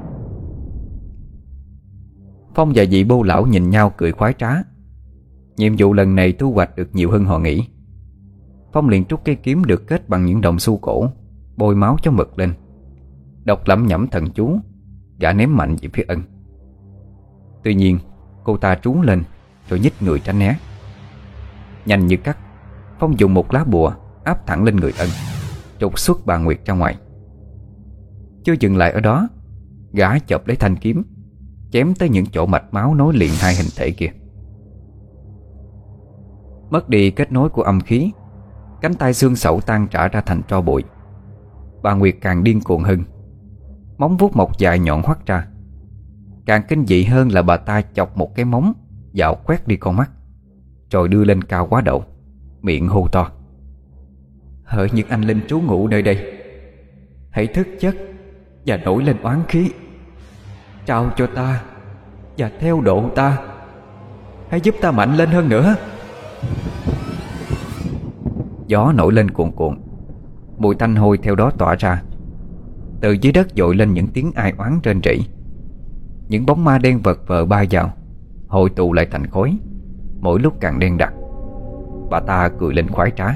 Speaker 1: Phong và vị bô lão nhìn nhau cười khoái trá. Nhiệm vụ lần này thu hoạch được nhiều hơn họ nghĩ. Phong liền trút cây kiếm được kết bằng những đồng xu cổ, bôi máu cho mực lên, đọc lẩm nhẩm thần chú, gã ném mạnh về phía Ân. Tuy nhiên cô ta trú lên rồi nhích người tránh né. Nhanh như cắt, Phong dùng một lá bùa áp thẳng lên người Ân, trục xuất bà Nguyệt ra ngoài. Chưa dừng lại ở đó, gã chộp lấy thanh kiếm, chém tới những chỗ mạch máu nối liền hai hình thể kia. Mất đi kết nối của âm khí, cánh tay xương sẩu tan rã ra thành tro bụi. Bà Nguyệt càng điên cuồng hơn, móng vuốt mọc dài nhọn hoắt ra. Càng kinh dị hơn là bà ta chọc một cái móng dạo quét đi con mắt, rồi đưa lên cao quá độ, miệng hô to: "Hỡi những anh linh trú ngụ nơi đây, hãy thức giấc và nổi lên oán khí, trao cho ta và theo độ ta. Hãy giúp ta mạnh lên hơn nữa." Gió nổi lên cuồn cuộn, mùi tanh hôi theo đó tỏa ra. Từ dưới đất dội lên những tiếng ai oán rên rỉ. Những bóng ma đen vật vờ bay vào, hội tụ lại thành khối, mỗi lúc càng đen đặc. Bà ta cười lên khoái trá: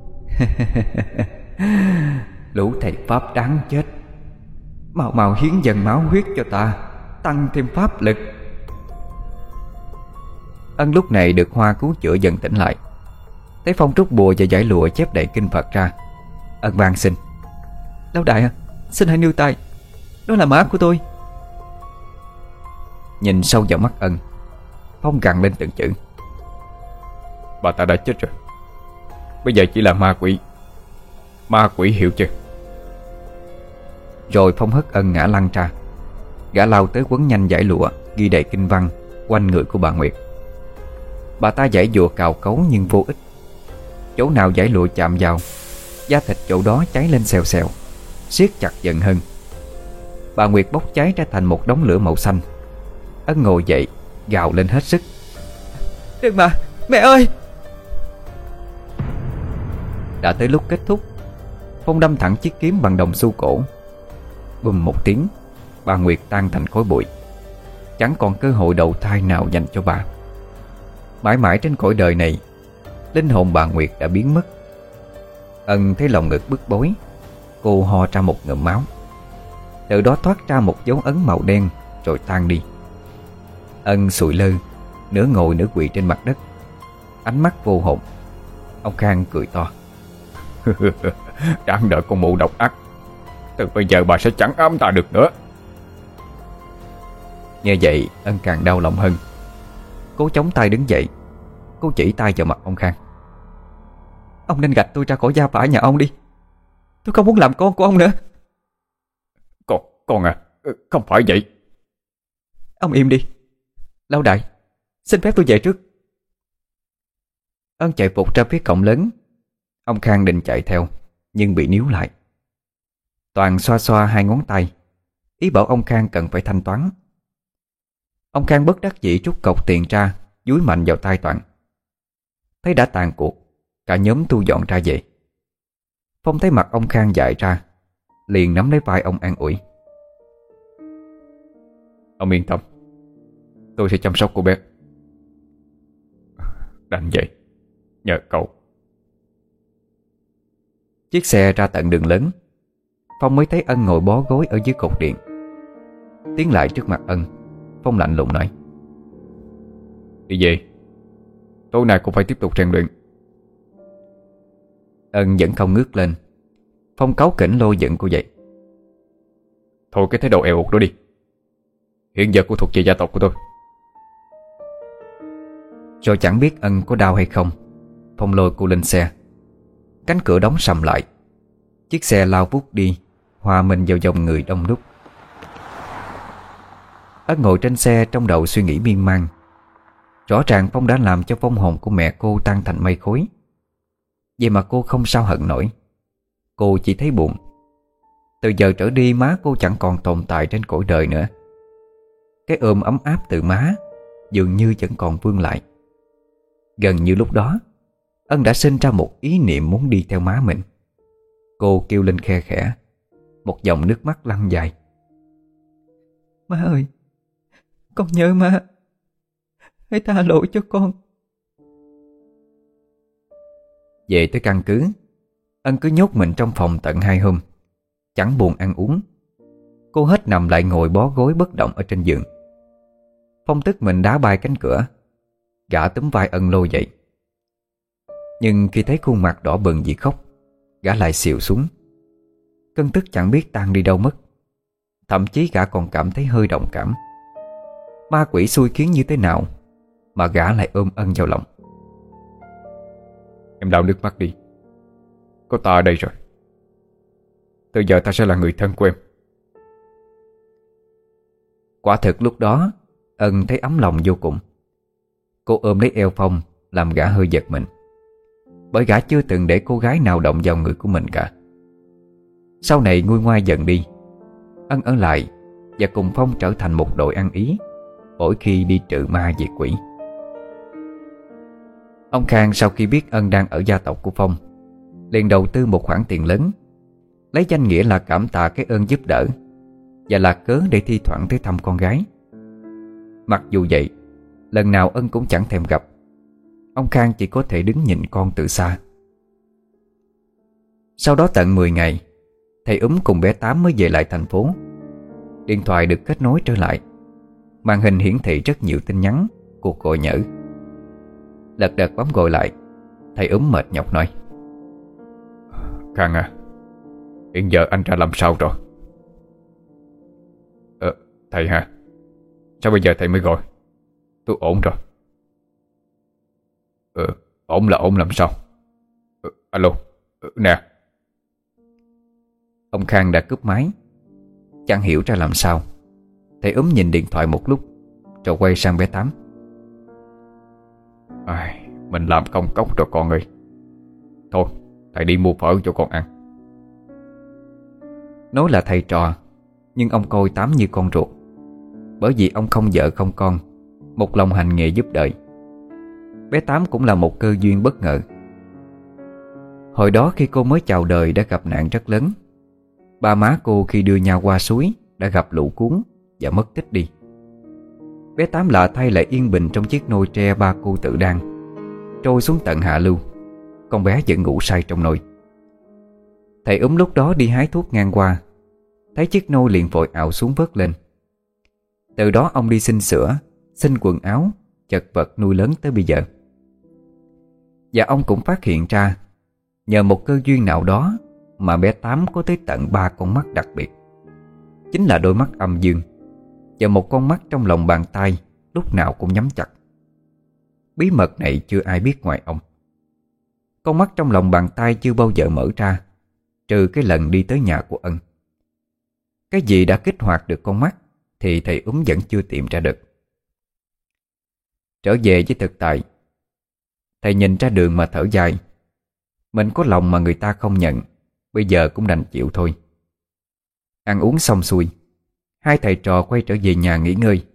Speaker 1: "Lũ thầy pháp đáng chết, mau mau hiến dần máu huyết cho ta, tăng thêm pháp lực." Ân lúc này được Hoa cứu chữa dần tỉnh lại. Thấy Phong trút bùa và giải lụa chép đầy kinh Phật ra, Ân van xin: "Lão đại à, xin hãy nương tay, đó là má của tôi." Nhìn sâu vào mắt Ân, Phong gằn lên từng chữ:
Speaker 2: "Bà ta đã chết rồi, bây giờ chỉ là ma quỷ. Ma quỷ hiểu chưa?"
Speaker 1: Rồi Phong hất Ân ngã lăn ra. Gã lao tới quấn nhanh giải lụa ghi đầy kinh văn quanh người của bà Nguyệt. Bà ta giãy giụa cào cấu nhưng vô ích. Chỗ nào giải lụa chạm vào, da thịt chỗ đó cháy lên xèo xèo, siết chặt dần hơn. Bà Nguyệt bốc cháy ra thành một đống lửa màu xanh. Ân ngồi dậy, gào lên hết sức: "Đừng mà, mẹ ơi!" Đã tới lúc kết thúc, Phong đâm thẳng chiếc kiếm bằng đồng xu cổ. Bùm một tiếng, bà Nguyệt tan thành khói bụi. Chẳng còn cơ hội đầu thai nào dành cho bà. Mãi mãi trên cõi đời này, linh hồn bà Nguyệt đã biến mất. Ân thấy lòng ngực bức bối. Cô ho ra một ngụm máu. Từ đó thoát ra một dấu ấn màu đen rồi tan đi. Ân sụi lơ, nửa ngồi nửa quỳ trên mặt đất, ánh mắt vô hồn. Ông Khang cười to:
Speaker 2: "Đáng đợi con mụ độc ác, từ bây giờ bà sẽ chẳng ám ta được nữa."
Speaker 1: Nghe vậy Ân càng đau lòng hơn. Cô chống tay đứng dậy. Cô chỉ tay vào mặt ông Khang: "Ông nên gạch tôi ra khỏi gia phả nhà ông đi. Tôi không muốn làm con của ông nữa."
Speaker 2: Con, con à, không phải vậy."
Speaker 1: "Ông im đi. Lão đại, xin phép tôi về trước." Ân chạy vụt ra phía cổng lớn. Ông Khang định chạy theo nhưng bị níu lại. Toàn xoa xoa hai ngón tay, ý bảo ông Khang cần phải thanh toán. Ông Khang bất đắc dĩ rút cọc tiền ra, dúi mạnh vào tay Toàn. Thấy đã tàn cuộc, cả nhóm thu dọn ra về. Phong thấy mặt ông Khang dại ra, liền nắm lấy vai ông an ủi:
Speaker 2: "Ông yên tâm, tôi sẽ chăm sóc cô bé." "Đành vậy, nhờ cậu."
Speaker 1: Chiếc xe ra tận đường lớn. Phong mới thấy Ân ngồi bó gối ở dưới cột điện. Tiến lại trước mặt Ân, Phong lạnh lùng nói:
Speaker 2: "Đi về, tối nay cũng phải tiếp tục rèn luyện."
Speaker 1: Ân vẫn không ngước lên. Phong cáu kỉnh lôi giận cô dậy:
Speaker 2: "Thôi cái thái độ eo uột đó đi. Hiện giờ cô thuộc về gia tộc của tôi."
Speaker 1: Rồi chẳng biết Ân có đau hay không, Phong lôi cô lên xe. Cánh cửa đóng sầm lại. Chiếc xe lao vút đi, hòa mình vào dòng người đông đúc. Ân ngồi trên xe trong đầu suy nghĩ miên man. Rõ ràng Phong đã làm cho vong hồn của mẹ cô tan thành mây khói. Vậy mà cô không sao hận nổi. Cô chỉ thấy buồn. Từ giờ trở đi má cô chẳng còn tồn tại trên cõi đời nữa. Cái ôm ấm áp từ má dường như vẫn còn vương lại. Gần như lúc đó, Ân đã sinh ra một ý niệm muốn đi theo má mình. Cô kêu lên khe khẽ, một dòng nước mắt lăn dài.
Speaker 3: Má ơi, con nhớ má, hãy tha lỗi cho con.
Speaker 1: Về tới căn cứ, Ân cứ nhốt mình trong phòng tận hai hôm, chẳng buồn ăn uống. Cô hết nằm lại ngồi bó gối bất động ở trên giường. Phong tức mình đá bay cánh cửa, gã túm vai Ân lôi dậy. Nhưng khi thấy khuôn mặt đỏ bừng vì khóc, gã lại xìu xuống. Cơn tức chẳng biết tan đi đâu mất. Thậm chí gã còn cảm thấy hơi đồng cảm. Ma quỷ xui khiến như thế nào mà gã lại ôm Ân vào lòng.
Speaker 2: Em lau nước mắt đi. Có ta ở đây rồi. Từ giờ ta sẽ là người thân của em.
Speaker 1: Quả thực lúc đó Ân thấy ấm lòng vô cùng. Cô ôm lấy eo Phong, làm gã hơi giật mình, bởi gã chưa từng để cô gái nào động vào người của mình cả. Sau này nguôi ngoai dần đi, Ân ở lại và cùng Phong trở thành một đội ăn ý mỗi khi đi trừ ma diệt quỷ. Ông Khang sau khi biết Ân đang ở gia tộc của Phong, liền đầu tư một khoản tiền lớn, lấy danh nghĩa là cảm tạ cái ơn giúp đỡ và là cớ để thi thoảng tới thăm con gái. Mặc dù vậy, lần nào Ân cũng chẳng thèm gặp. Ông Khang chỉ có thể đứng nhìn con từ xa. Sau đó tận mười ngày, thầy Úm cùng bé Tám mới về lại thành phố. Điện thoại được kết nối trở lại. Màn hình hiển thị rất nhiều tin nhắn, cuộc gọi nhỡ. Lật đật bấm gọi lại, thầy Úm mệt nhọc nói:
Speaker 2: Khang à, hiện giờ anh ra làm sao rồi? Ờ, thầy hả? Sao bây giờ thầy mới gọi? Tôi ổn rồi. Ờ, ổn là ổn làm sao? Ờ, alo, ờ, nè.
Speaker 1: Ông Khang đã cúp máy. Chẳng hiểu ra làm sao, thầy Úm nhìn điện thoại một lúc rồi quay sang bé Tám:
Speaker 2: Ai, mình làm công cốc rồi con ơi. Thôi, thầy đi mua phở cho con ăn.
Speaker 1: Nói là thầy trò, nhưng ông coi Tám như con ruột. Bởi vì ông không vợ không con, một lòng hành nghề giúp đời. Bé Tám cũng là một cơ duyên bất ngờ. Hồi đó khi cô mới chào đời đã gặp nạn rất lớn. Ba má cô khi đưa nhau qua suối đã gặp lũ cuốn và mất tích đi. Bé Tám lạ thay lại yên bình trong chiếc nôi tre ba cô tự đan, trôi xuống tận hạ lưu. Con bé vẫn ngủ say trong nôi. Thầy Úm lúc đó đi hái thuốc ngang qua, thấy chiếc nôi liền vội ào xuống vớt lên. Từ đó ông đi xin sữa, xin quần áo, chật vật nuôi lớn tới bây giờ. Và ông cũng phát hiện ra, nhờ một cơ duyên nào đó mà bé Tám có tới tận ba con mắt đặc biệt. Chính là đôi mắt âm dương và một con mắt trong lòng bàn tay lúc nào cũng nhắm chặt. Bí mật này chưa ai biết ngoài ông. Con mắt trong lòng bàn tay chưa bao giờ mở ra, trừ cái lần đi tới nhà của Ân. Cái gì đã kích hoạt được con mắt thì thầy Úm vẫn chưa tìm ra được. Trở về với thực tại, thầy nhìn ra đường mà thở dài. Mình có lòng mà người ta không nhận, bây giờ cũng đành chịu thôi. Ăn uống xong xuôi, hai thầy trò quay trở về nhà nghỉ ngơi.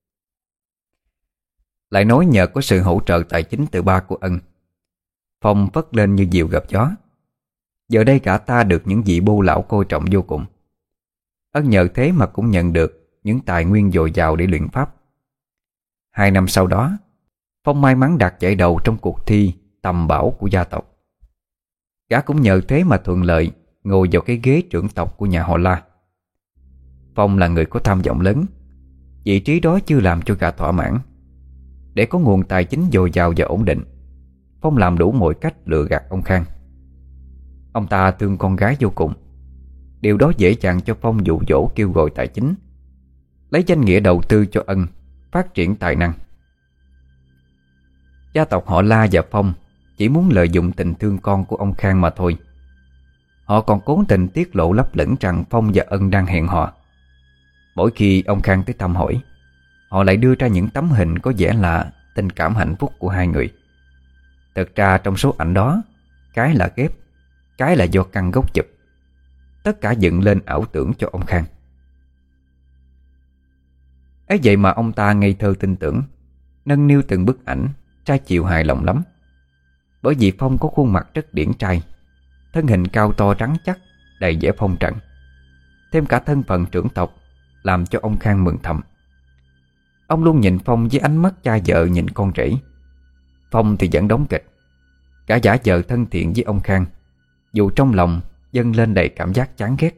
Speaker 1: Lại nói nhờ có sự hỗ trợ tài chính từ ba của Ân, Phong phất lên như diều gặp gió. Giờ đây cả ta được những vị bô lão coi trọng vô cùng. Ân nhờ thế mà cũng nhận được những tài nguyên dồi dào để luyện pháp. Hai năm sau đó, Phong may mắn đạt giải đầu trong cuộc thi tầm bảo của gia tộc. Gã cũng nhờ thế mà thuận lợi ngồi vào cái ghế trưởng tộc của nhà họ La. Phong là người có tham vọng lớn. Vị trí đó chưa làm cho gã thỏa mãn. Để có nguồn tài chính dồi dào và ổn định, Phong làm đủ mọi cách lừa gạt ông Khang. Ông ta thương con gái vô cùng. Điều đó dễ dàng cho Phong dụ dỗ kêu gọi tài chính, lấy danh nghĩa đầu tư cho Ân phát triển tài năng. Gia tộc họ La và Phong chỉ muốn lợi dụng tình thương con của ông Khang mà thôi. Họ còn cố tình tiết lộ lấp lửng rằng Phong và Ân đang hẹn hò. Mỗi khi ông Khang tới thăm hỏi, họ lại đưa ra những tấm hình có vẻ là tình cảm hạnh phúc của hai người. Thực ra trong số ảnh đó, cái là ghép, cái là do căn gốc chụp. Tất cả dựng lên ảo tưởng cho ông Khang. Ấy vậy mà ông ta ngây thơ tin tưởng, nâng niu từng bức ảnh, trai chịu hài lòng lắm. Bởi vì Phong có khuôn mặt rất điển trai, thân hình cao to trắng chắc, đầy vẻ phong trần. thêm cả thân phận trưởng tộc, làm cho ông Khang mừng thầm. Ông luôn nhìn Phong với ánh mắt cha vợ nhìn con rể. Phong thì vẫn đóng kịch, cả giả vờ thân thiện với ông Khang, dù trong lòng dâng lên đầy cảm giác chán ghét.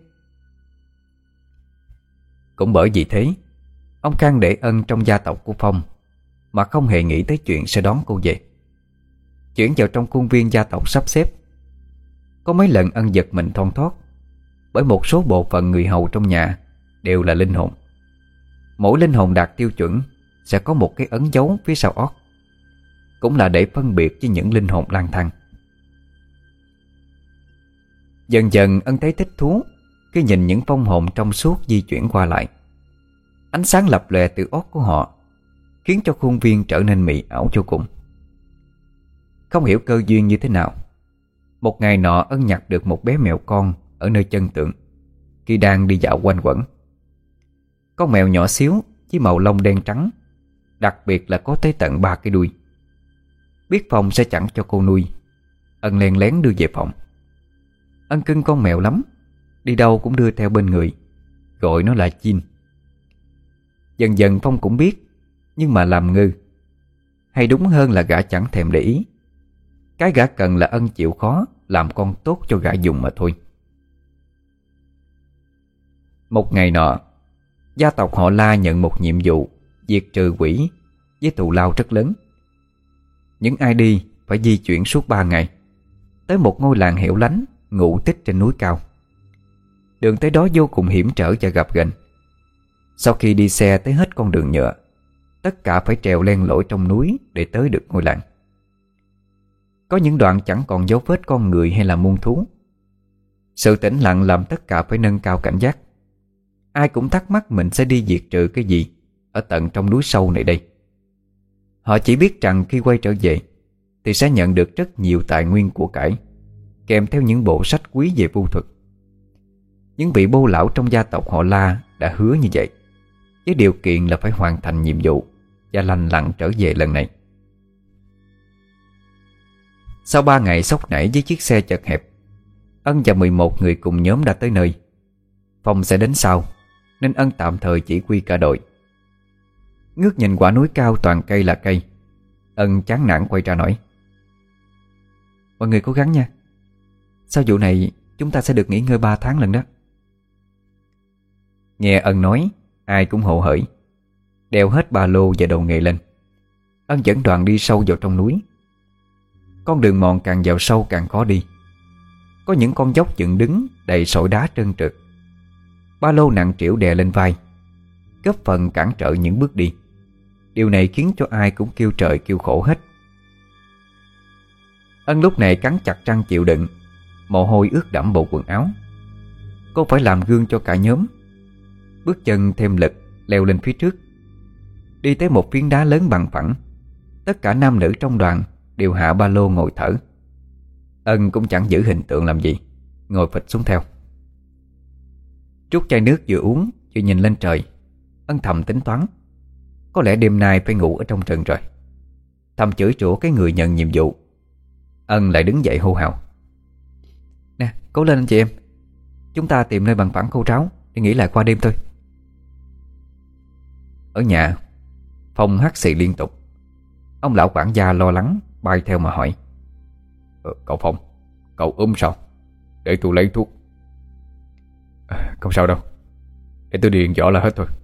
Speaker 1: Cũng bởi vì thế, ông Khang để ân trong gia tộc của Phong, mà không hề nghĩ tới chuyện sẽ đón cô về. Chuyển vào trong khuôn viên gia tộc sắp xếp, có mấy lần ân giật mình thon thót, bởi một số bộ phận người hầu trong nhà đều là linh hồn. Mỗi linh hồn đạt tiêu chuẩn sẽ có một cái ấn dấu phía sau ót, cũng là để phân biệt với những linh hồn lang thang. Dần dần ân thấy thích thú khi nhìn những vong hồn trong suốt di chuyển qua lại. Ánh sáng lập lòe từ ót của họ khiến cho khuôn viên trở nên mị ảo vô cùng. Không hiểu cơ duyên như thế nào, một ngày nọ ân nhặt được một bé mèo con ở nơi chân tượng khi đang đi dạo quanh quẩn. Con mèo nhỏ xíu với màu lông đen trắng, đặc biệt là có tới tận ba cái đuôi. Biết Phong sẽ chẳng cho cô nuôi, ân len lén đưa về phòng. Ân cưng con mèo lắm, đi đâu cũng đưa theo bên người, gọi nó là Chin. Dần dần Phong cũng biết, nhưng mà làm ngư, hay đúng hơn là gã chẳng thèm để ý. Cái gã cần là ân chịu khó làm con tốt cho gã dùng mà thôi. Một ngày nọ, gia tộc họ La nhận một nhiệm vụ diệt trừ quỷ với thù lao rất lớn. Những ai đi phải di chuyển suốt ba ngày tới một ngôi làng hẻo lánh ngụ tích trên núi cao. Đường tới đó vô cùng hiểm trở và gập ghềnh. Sau khi đi xe tới hết con đường nhựa, tất cả phải trèo len lỏi trong núi để tới được ngôi làng. Có những đoạn chẳng còn dấu vết con người hay là muôn thú. Sự tĩnh lặng làm tất cả phải nâng cao cảnh giác. Ai cũng thắc mắc mình sẽ đi diệt trừ cái gì ở tận trong núi sâu này đây. Họ chỉ biết rằng khi quay trở về thì sẽ nhận được rất nhiều tài nguyên của cải, kèm theo những bộ sách quý về vu thuật. Những vị bô lão trong gia tộc họ La đã hứa như vậy, với điều kiện là phải hoàn thành nhiệm vụ và lành lặn trở về lần này. Sau ba ngày sốc nảy với chiếc xe chật hẹp, Ân và mười một người cùng nhóm đã tới nơi. Phong sẽ đến sau, nên Ân tạm thời chỉ huy cả đội. Ngước nhìn quả núi cao toàn cây là cây, Ân chán nản quay ra nói: "Mọi người cố gắng nha. Sau vụ này chúng ta sẽ được nghỉ ngơi ba tháng lần đó." Nghe Ân nói, ai cũng hộ hởi, đeo hết ba lô và đồ nghề lên. Ân dẫn đoàn đi sâu vào trong núi. Con đường mòn càng vào sâu càng khó đi. Có những con dốc dựng đứng đầy sỏi đá trơn trượt. Ba lô nặng trĩu đè lên vai, góp phần cản trở những bước đi. Điều này khiến cho ai cũng kêu trời kêu khổ hết. Ân lúc này cắn chặt răng chịu đựng, mồ hôi ướt đẫm bộ quần áo. Cô phải làm gương cho cả nhóm. Bước chân thêm lực leo lên phía trước. Đi tới một phiến đá lớn bằng phẳng, tất cả nam nữ trong đoàn đều hạ ba lô ngồi thở. Ân cũng chẳng giữ hình tượng làm gì, ngồi phịch xuống theo. Trút chai nước vừa uống vừa nhìn lên trời, Ân thầm tính toán, có lẽ đêm nay phải ngủ ở trong rừng rồi. Thầm chửi rủa cái người nhận nhiệm vụ. Ân lại đứng dậy hô hào: "Nè, cố lên anh chị em, chúng ta tìm nơi bằng phẳng khô ráo để nghỉ lại qua đêm thôi." Ở nhà, Phong hắt xì liên tục. Ông lão quản gia lo lắng bay theo mà hỏi: ờ, "Cậu Phong, cậu ốm sao? Để tôi lấy thuốc." à, "Không sao đâu, để tôi điền vỏ là hết thôi."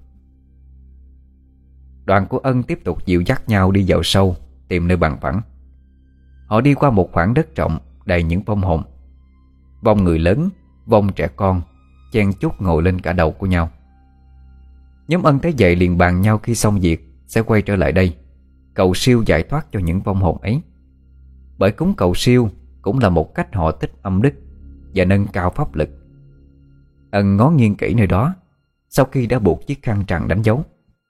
Speaker 1: Đoàn của Ân tiếp tục dìu dắt nhau đi vào sâu tìm nơi bằng phẳng. Họ đi qua một khoảng đất rộng đầy những vong hồn. Vong người lớn, vong trẻ con chen chúc ngồi lên cả đầu của nhau. Nhóm Ân thấy vậy liền bàn nhau khi xong việc sẽ quay trở lại đây cầu siêu giải thoát cho những vong hồn ấy. Bởi cúng cầu siêu cũng là một cách họ tích âm đức và nâng cao pháp lực. Ân ngó nghiêng kỹ nơi đó sau khi đã buộc chiếc khăn tràn đánh dấu.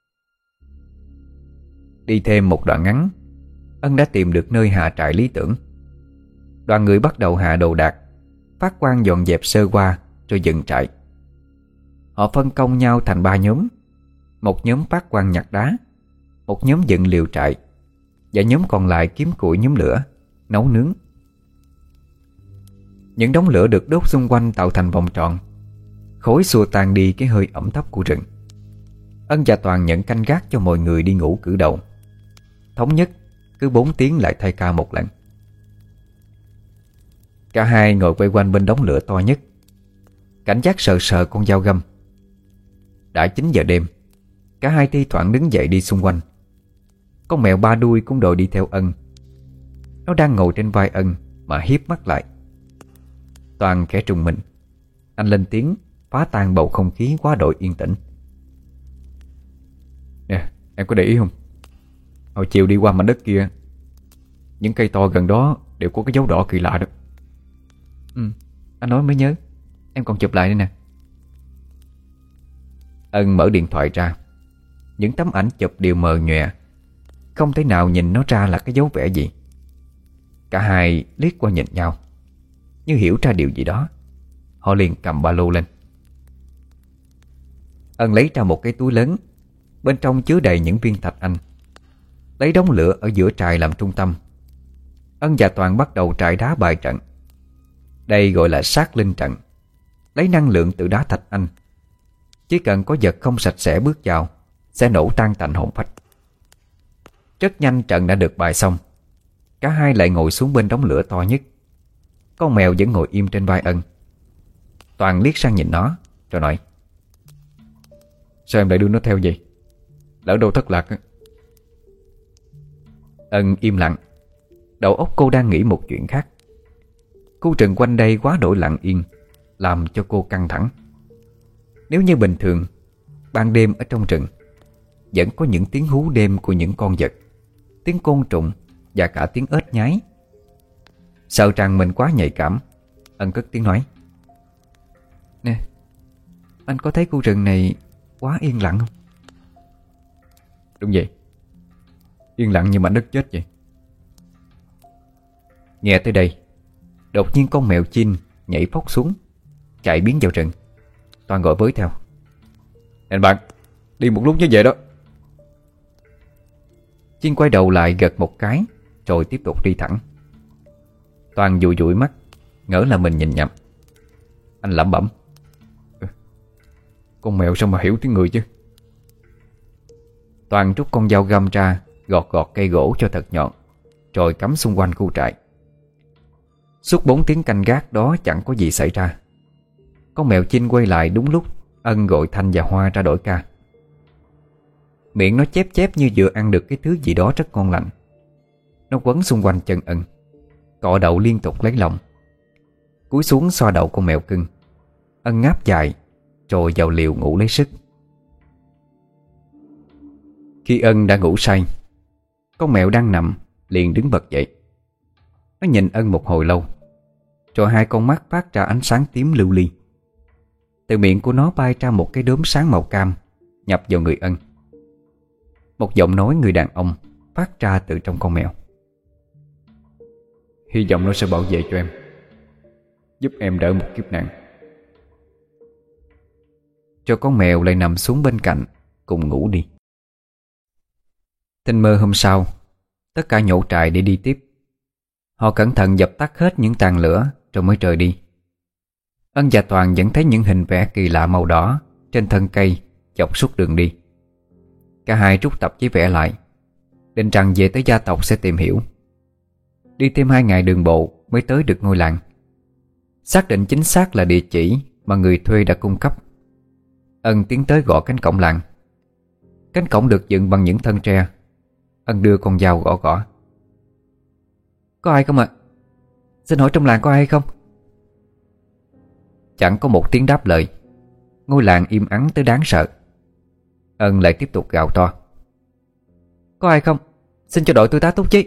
Speaker 1: Đi thêm một đoạn ngắn, Ân đã tìm được nơi hạ trại lý tưởng. Đoàn người bắt đầu hạ đồ đạc, phát quan dọn dẹp sơ qua rồi dựng trại. Họ phân công nhau thành ba nhóm. Một nhóm phát quan nhặt đá, một nhóm dựng liều trại, và nhóm còn lại kiếm củi nhóm lửa, nấu nướng. Những đống lửa được đốt xung quanh tạo thành vòng tròn. Khói xua tan đi cái hơi ẩm thấp của rừng. Ân và Toàn nhận canh gác cho mọi người đi ngủ cử đầu. Thống nhất cứ bốn tiếng lại thay ca một lần. Cả hai ngồi quay quanh bên đống lửa to nhất, cảnh giác sờ sờ con dao găm. Đã chín giờ đêm, cả hai thi thoảng đứng dậy đi xung quanh. Con mèo ba đuôi cũng đòi đi theo Ân. Nó đang ngồi trên vai Ân mà hiếp mắt lại. Toàn khẽ trùng mình. Anh lên tiếng phá tan bầu không khí quá đội yên tĩnh. Nè, em có để ý không? Hồi chiều đi qua mảnh đất kia, những cây to gần đó đều có cái dấu đỏ kỳ lạ đó. Ừ, anh nói mới nhớ. Em còn chụp lại đây nè. Ân mở điện thoại ra. Những tấm ảnh chụp đều mờ nhòe, không thể nào nhìn nó ra là cái dấu vẽ gì. Cả hai liếc qua nhìn nhau, như hiểu ra điều gì đó. Họ liền cầm ba lô lên. Ân lấy ra một cái túi lớn, bên trong chứa đầy những viên thạch anh. Lấy đống lửa ở giữa trại làm trung tâm. Ân và Toàn bắt đầu trải đá bài trận. Đây gọi là sát linh trận, lấy năng lượng từ đá thạch anh. Chỉ cần có vật không sạch sẽ bước vào sẽ nổ tan tành hồn phách. Rất nhanh trận đã được bài xong. Cả hai lại ngồi xuống bên đống lửa to nhất. Con mèo vẫn ngồi im trên vai Ân. Toàn liếc sang nhìn nó rồi nói: Sao em lại đưa nó theo vậy? Lỡ đâu thất lạc á. Ân im lặng. Đầu óc cô đang nghĩ một chuyện khác. Khu rừng quanh đây quá đổi lặng yên, làm cho cô căng thẳng. Nếu như bình thường, ban đêm ở trong rừng vẫn có những tiếng hú đêm của những con vật, tiếng côn trùng và cả tiếng ếch nhái. Sợ rằng mình quá nhạy cảm, Ân cất tiếng nói: Nè, anh có thấy khu rừng này quá yên lặng không?
Speaker 2: Đúng vậy, yên lặng như mảnh đất chết vậy.
Speaker 1: Nghe tới đây, đột nhiên con mèo Chin nhảy phóc xuống, chạy biến vào rừng. Toàn gọi với theo:
Speaker 2: Anh bạn, đi một lúc như vậy đó.
Speaker 1: Chin quay đầu lại gật một cái, rồi tiếp tục đi thẳng. Toàn dụi dụi mắt, ngỡ là mình nhìn nhầm. Anh lẩm bẩm:
Speaker 2: Con mèo sao mà hiểu tiếng người chứ.
Speaker 1: Toàn rút con dao găm ra, gọt gọt cây gỗ cho thật nhọn, rồi cắm xung quanh khu trại. Suốt bốn tiếng canh gác đó chẳng có gì xảy ra. Con mèo Chin quay lại đúng lúc Ân gọi Thanh và Hoa ra đổi ca. Miệng nó chép chép như vừa ăn được cái thứ gì đó rất ngon lành. Nó quấn xung quanh chân Ân, cọ đầu liên tục lấy lòng. Cúi xuống xoa đầu con mèo cưng. Ân ngáp dài, rồi vào liều ngủ lấy sức. Khi Ân đã ngủ say, con mèo đang nằm liền đứng bật dậy. Nó nhìn Ân một hồi lâu, rồi hai con mắt phát ra ánh sáng tím lưu ly. Từ miệng của nó bay ra một cái đốm sáng màu cam, nhập vào người Ân. Một giọng nói người đàn ông phát ra từ trong con mèo:
Speaker 2: Hy vọng nó sẽ bảo vệ cho em, giúp em đỡ một kiếp nạn.
Speaker 1: Cho con mèo lại nằm xuống bên cạnh, cùng ngủ đi. Tinh mơ hôm sau, tất cả nhổ trại để đi tiếp. Họ cẩn thận dập tắt hết những tàn lửa rồi mới rời đi. Ân và Toàn vẫn thấy những hình vẽ kỳ lạ màu đỏ trên thân cây dọc suốt đường đi. Cả hai rút tập giấy vẽ lại, định rằng về tới gia tộc sẽ tìm hiểu. Đi thêm hai ngày đường bộ mới tới được ngôi làng. Xác định chính xác là địa chỉ mà người thuê đã cung cấp. Ân tiến tới gõ cánh cổng làng. Cánh cổng được dựng bằng những thân tre. Ân đưa con dao gõ gõ. Có ai không ạ? À? Xin hỏi trong làng có ai hay không? Chẳng có một tiếng đáp lời. Ngôi làng im ắng tới đáng sợ. Ân lại tiếp tục gào to: Có ai không? Xin cho đội tôi tá túc chứ.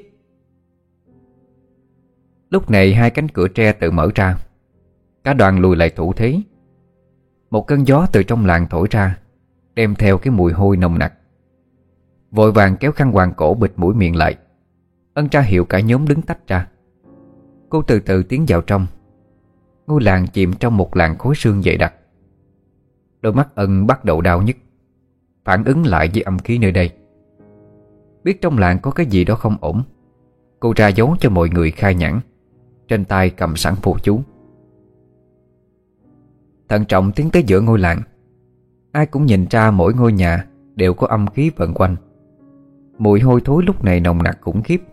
Speaker 1: Lúc này hai cánh cửa tre tự mở ra. Cả đoàn lùi lại thủ thế. Một cơn gió từ trong làng thổi ra, đem theo cái mùi hôi nồng nặc. Vội vàng kéo khăn quàng cổ bịt mũi miệng lại. Ân ra hiệu cả nhóm đứng tách ra. Cô từ từ tiến vào trong. Ngôi làng chìm trong một làn khói sương dày đặc. Đôi mắt Ân bắt đầu đau nhức, phản ứng lại với âm khí nơi đây. Biết trong làng có cái gì đó không ổn, cô ra dấu cho mọi người khai nhãn, trên tay cầm sẵn phù chú. Thận trọng tiến tới giữa ngôi làng. Ai cũng nhìn ra mỗi ngôi nhà đều có âm khí vần quanh. Mùi hôi thối lúc này nồng nặc khủng khiếp,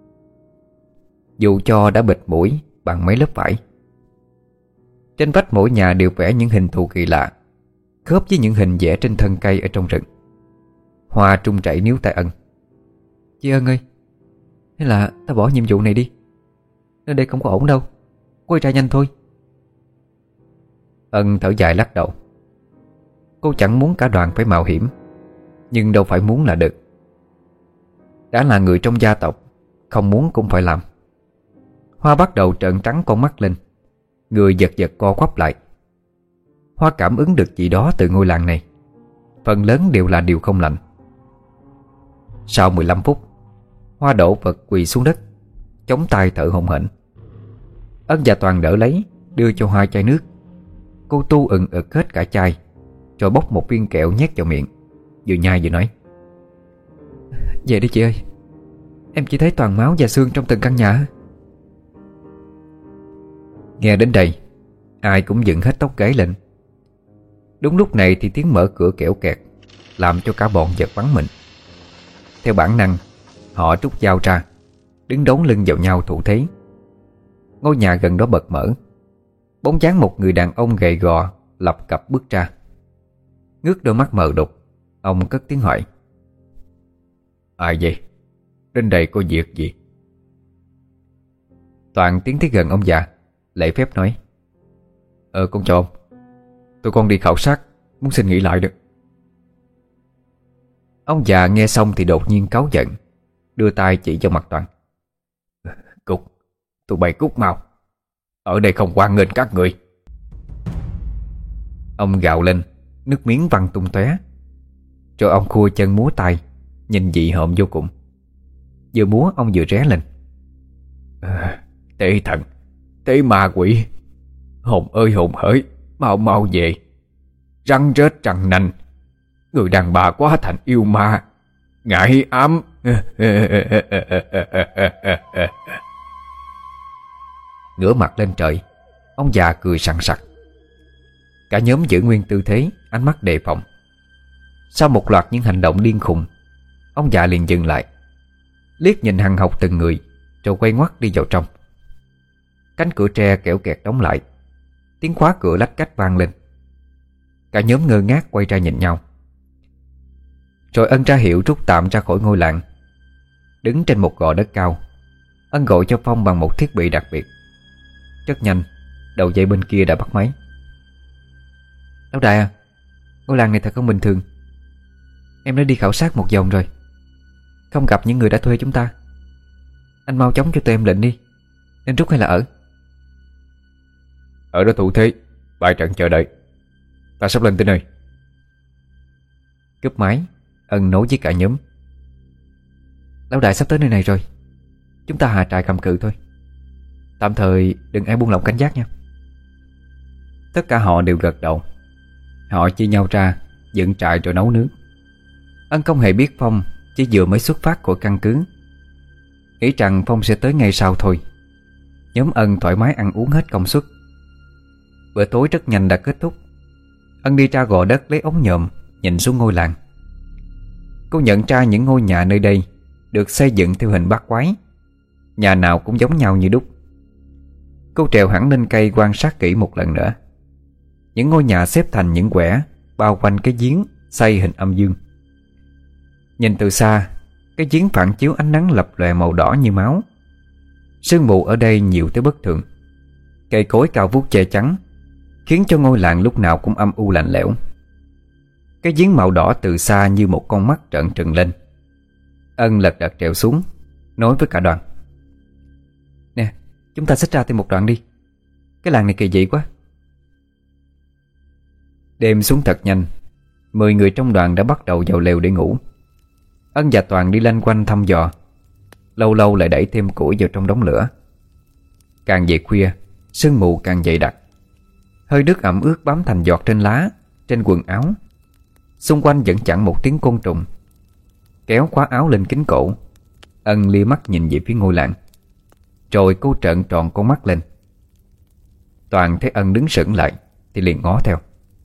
Speaker 1: dù cho đã bịt mũi bằng mấy lớp vải. Trên vách mỗi nhà đều vẽ những hình thù kỳ lạ, khớp với những hình vẽ trên thân cây ở trong rừng. Hoa trung chảy níu tay Ân. Chị Ân ơi, hay là ta bỏ nhiệm vụ này đi, nơi đây không có ổn đâu, quay ra nhanh thôi. Ân thở dài lắc đầu. Cô chẳng muốn cả đoàn phải mạo hiểm, nhưng đâu phải muốn là được. Đã là người trong gia tộc, không muốn cũng phải làm. Hoa bắt đầu trợn trắng con mắt lên, người giật giật co quắp lại. Hoa cảm ứng được gì đó từ ngôi làng này, phần lớn đều là điều không lành. Sau mười lăm phút, Hoa đổ vật quỳ xuống đất, chống tay thở hổn hển. Ân và Toàn đỡ lấy, đưa cho Hoa chai nước. Cô tu ừng ực hết cả chai, rồi bóc một viên kẹo nhét vào miệng, vừa nhai vừa nói: Về đi chị ơi, em chỉ thấy toàn máu và xương trong từng căn nhà. Nghe đến đây, ai cũng dựng hết tóc gáy lên. Đúng lúc này thì tiếng mở cửa kẽo kẹt làm cho cả bọn giật bắn mình. Theo bản năng, họ rút dao ra, đứng đón lưng vào nhau thủ thế. Ngôi nhà gần đó bật mở. Bóng dáng một người đàn ông gầy gò lập cập bước ra. Ngước đôi mắt mờ đục, ông cất tiếng hỏi: Ai vậy? Đến đây có việc gì? Toàn tiến tới gần ông già, lễ phép nói: Ờ con chào ông, tụi con đi khảo sát, muốn xin nghỉ lại được. Ông già nghe xong thì đột nhiên cáu giận, đưa tay chỉ vào mặt Toàn: Cút, tụi bay cút mau, ở đây không hoan nghênh các người. Ông gào lên, nước miếng văng tung tóe. Rồi ông khua chân múa tay, nhìn dị hợm vô cùng. Vừa múa ông vừa ré lên: à, Tế thần, tế ma quỷ, hồn ơi hồn hỡi, mau mau về. Răng rết răng nanh, người đàn bà quá thành yêu ma, ngại ám. Ngửa mặt lên trời, ông già cười sằng sặc. Cả nhóm giữ nguyên tư thế, ánh mắt đề phòng. Sau một loạt những hành động điên khùng, ông già liền dừng lại, liếc nhìn hằn học từng người, rồi quay ngoắt đi vào trong. Cánh cửa tre kẽo kẹt đóng lại, tiếng khóa cửa lách cách vang lên. Cả nhóm ngơ ngác quay ra nhìn nhau. Rồi Ân ra hiệu rút tạm ra khỏi ngôi làng. Đứng trên một gò đất cao, Ân gọi cho Phong bằng một thiết bị đặc biệt. Rất nhanh, đầu dây bên kia đã bắt máy. Lão đại à, ngôi làng này thật không bình thường. Em đã đi khảo sát một vòng rồi, không gặp những người đã thuê chúng ta. Anh mau chóng cho tụi em lệnh đi, nên rút hay là ở?
Speaker 2: Ở đó thủ thế, bày trận chờ đợi. Ta sắp lên tới nơi.
Speaker 1: Cúp máy, Ân nói với cả nhóm: Lão đại sắp tới nơi này rồi, chúng ta hạ trại cầm cự thôi. Tạm thời đừng ai buông lỏng cảnh giác nha. Tất cả họ đều gật đầu. Họ chia nhau ra dựng trại rồi nấu nướng. Ân không hề biết Phong chỉ vừa mới xuất phát khỏi căn cứ, nghĩ rằng Phong sẽ tới ngay sau thôi. Nhóm Ân thoải mái ăn uống hết công suất. Bữa tối rất nhanh đã kết thúc. Ân đi ra gò đất lấy ống nhòm, nhìn xuống ngôi làng. Cô nhận ra những ngôi nhà nơi đây được xây dựng theo hình bát quái, nhà nào cũng giống nhau như đúc. Cô trèo hẳn lên cây quan sát kỹ một lần nữa. Những ngôi nhà xếp thành những quẻ bao quanh cái giếng xây hình âm dương. Nhìn từ xa, cái giếng phản chiếu ánh nắng lập lòe màu đỏ như máu. Sương mù ở đây nhiều tới bất thường. Cây cối cao vút che chắn, khiến cho ngôi làng lúc nào cũng âm u lạnh lẽo. Cái giếng màu đỏ từ xa như một con mắt trợn trừng lên. Ân lật đật trèo xuống, nói với cả đoàn: Nè, chúng ta xích ra thêm một đoạn đi. Cái làng này kỳ dị quá. Đêm xuống thật nhanh. Mười người trong đoàn đã bắt đầu vào lều để ngủ. Ân và Toàn đi loanh quanh thăm dò, lâu lâu lại đẩy thêm củi vào trong đống lửa. Càng về khuya, sương mù càng dày đặc. Hơi nước ẩm ướt bám thành giọt trên lá, trên quần áo. Xung quanh vẫn chẳng một tiếng côn trùng. Kéo khóa áo lên kính cổ, Ân lia mắt nhìn về phía ngôi làng. Rồi cô trợn tròn con mắt lên. Toàn thấy Ân đứng sững lại, thì liền ngó theo.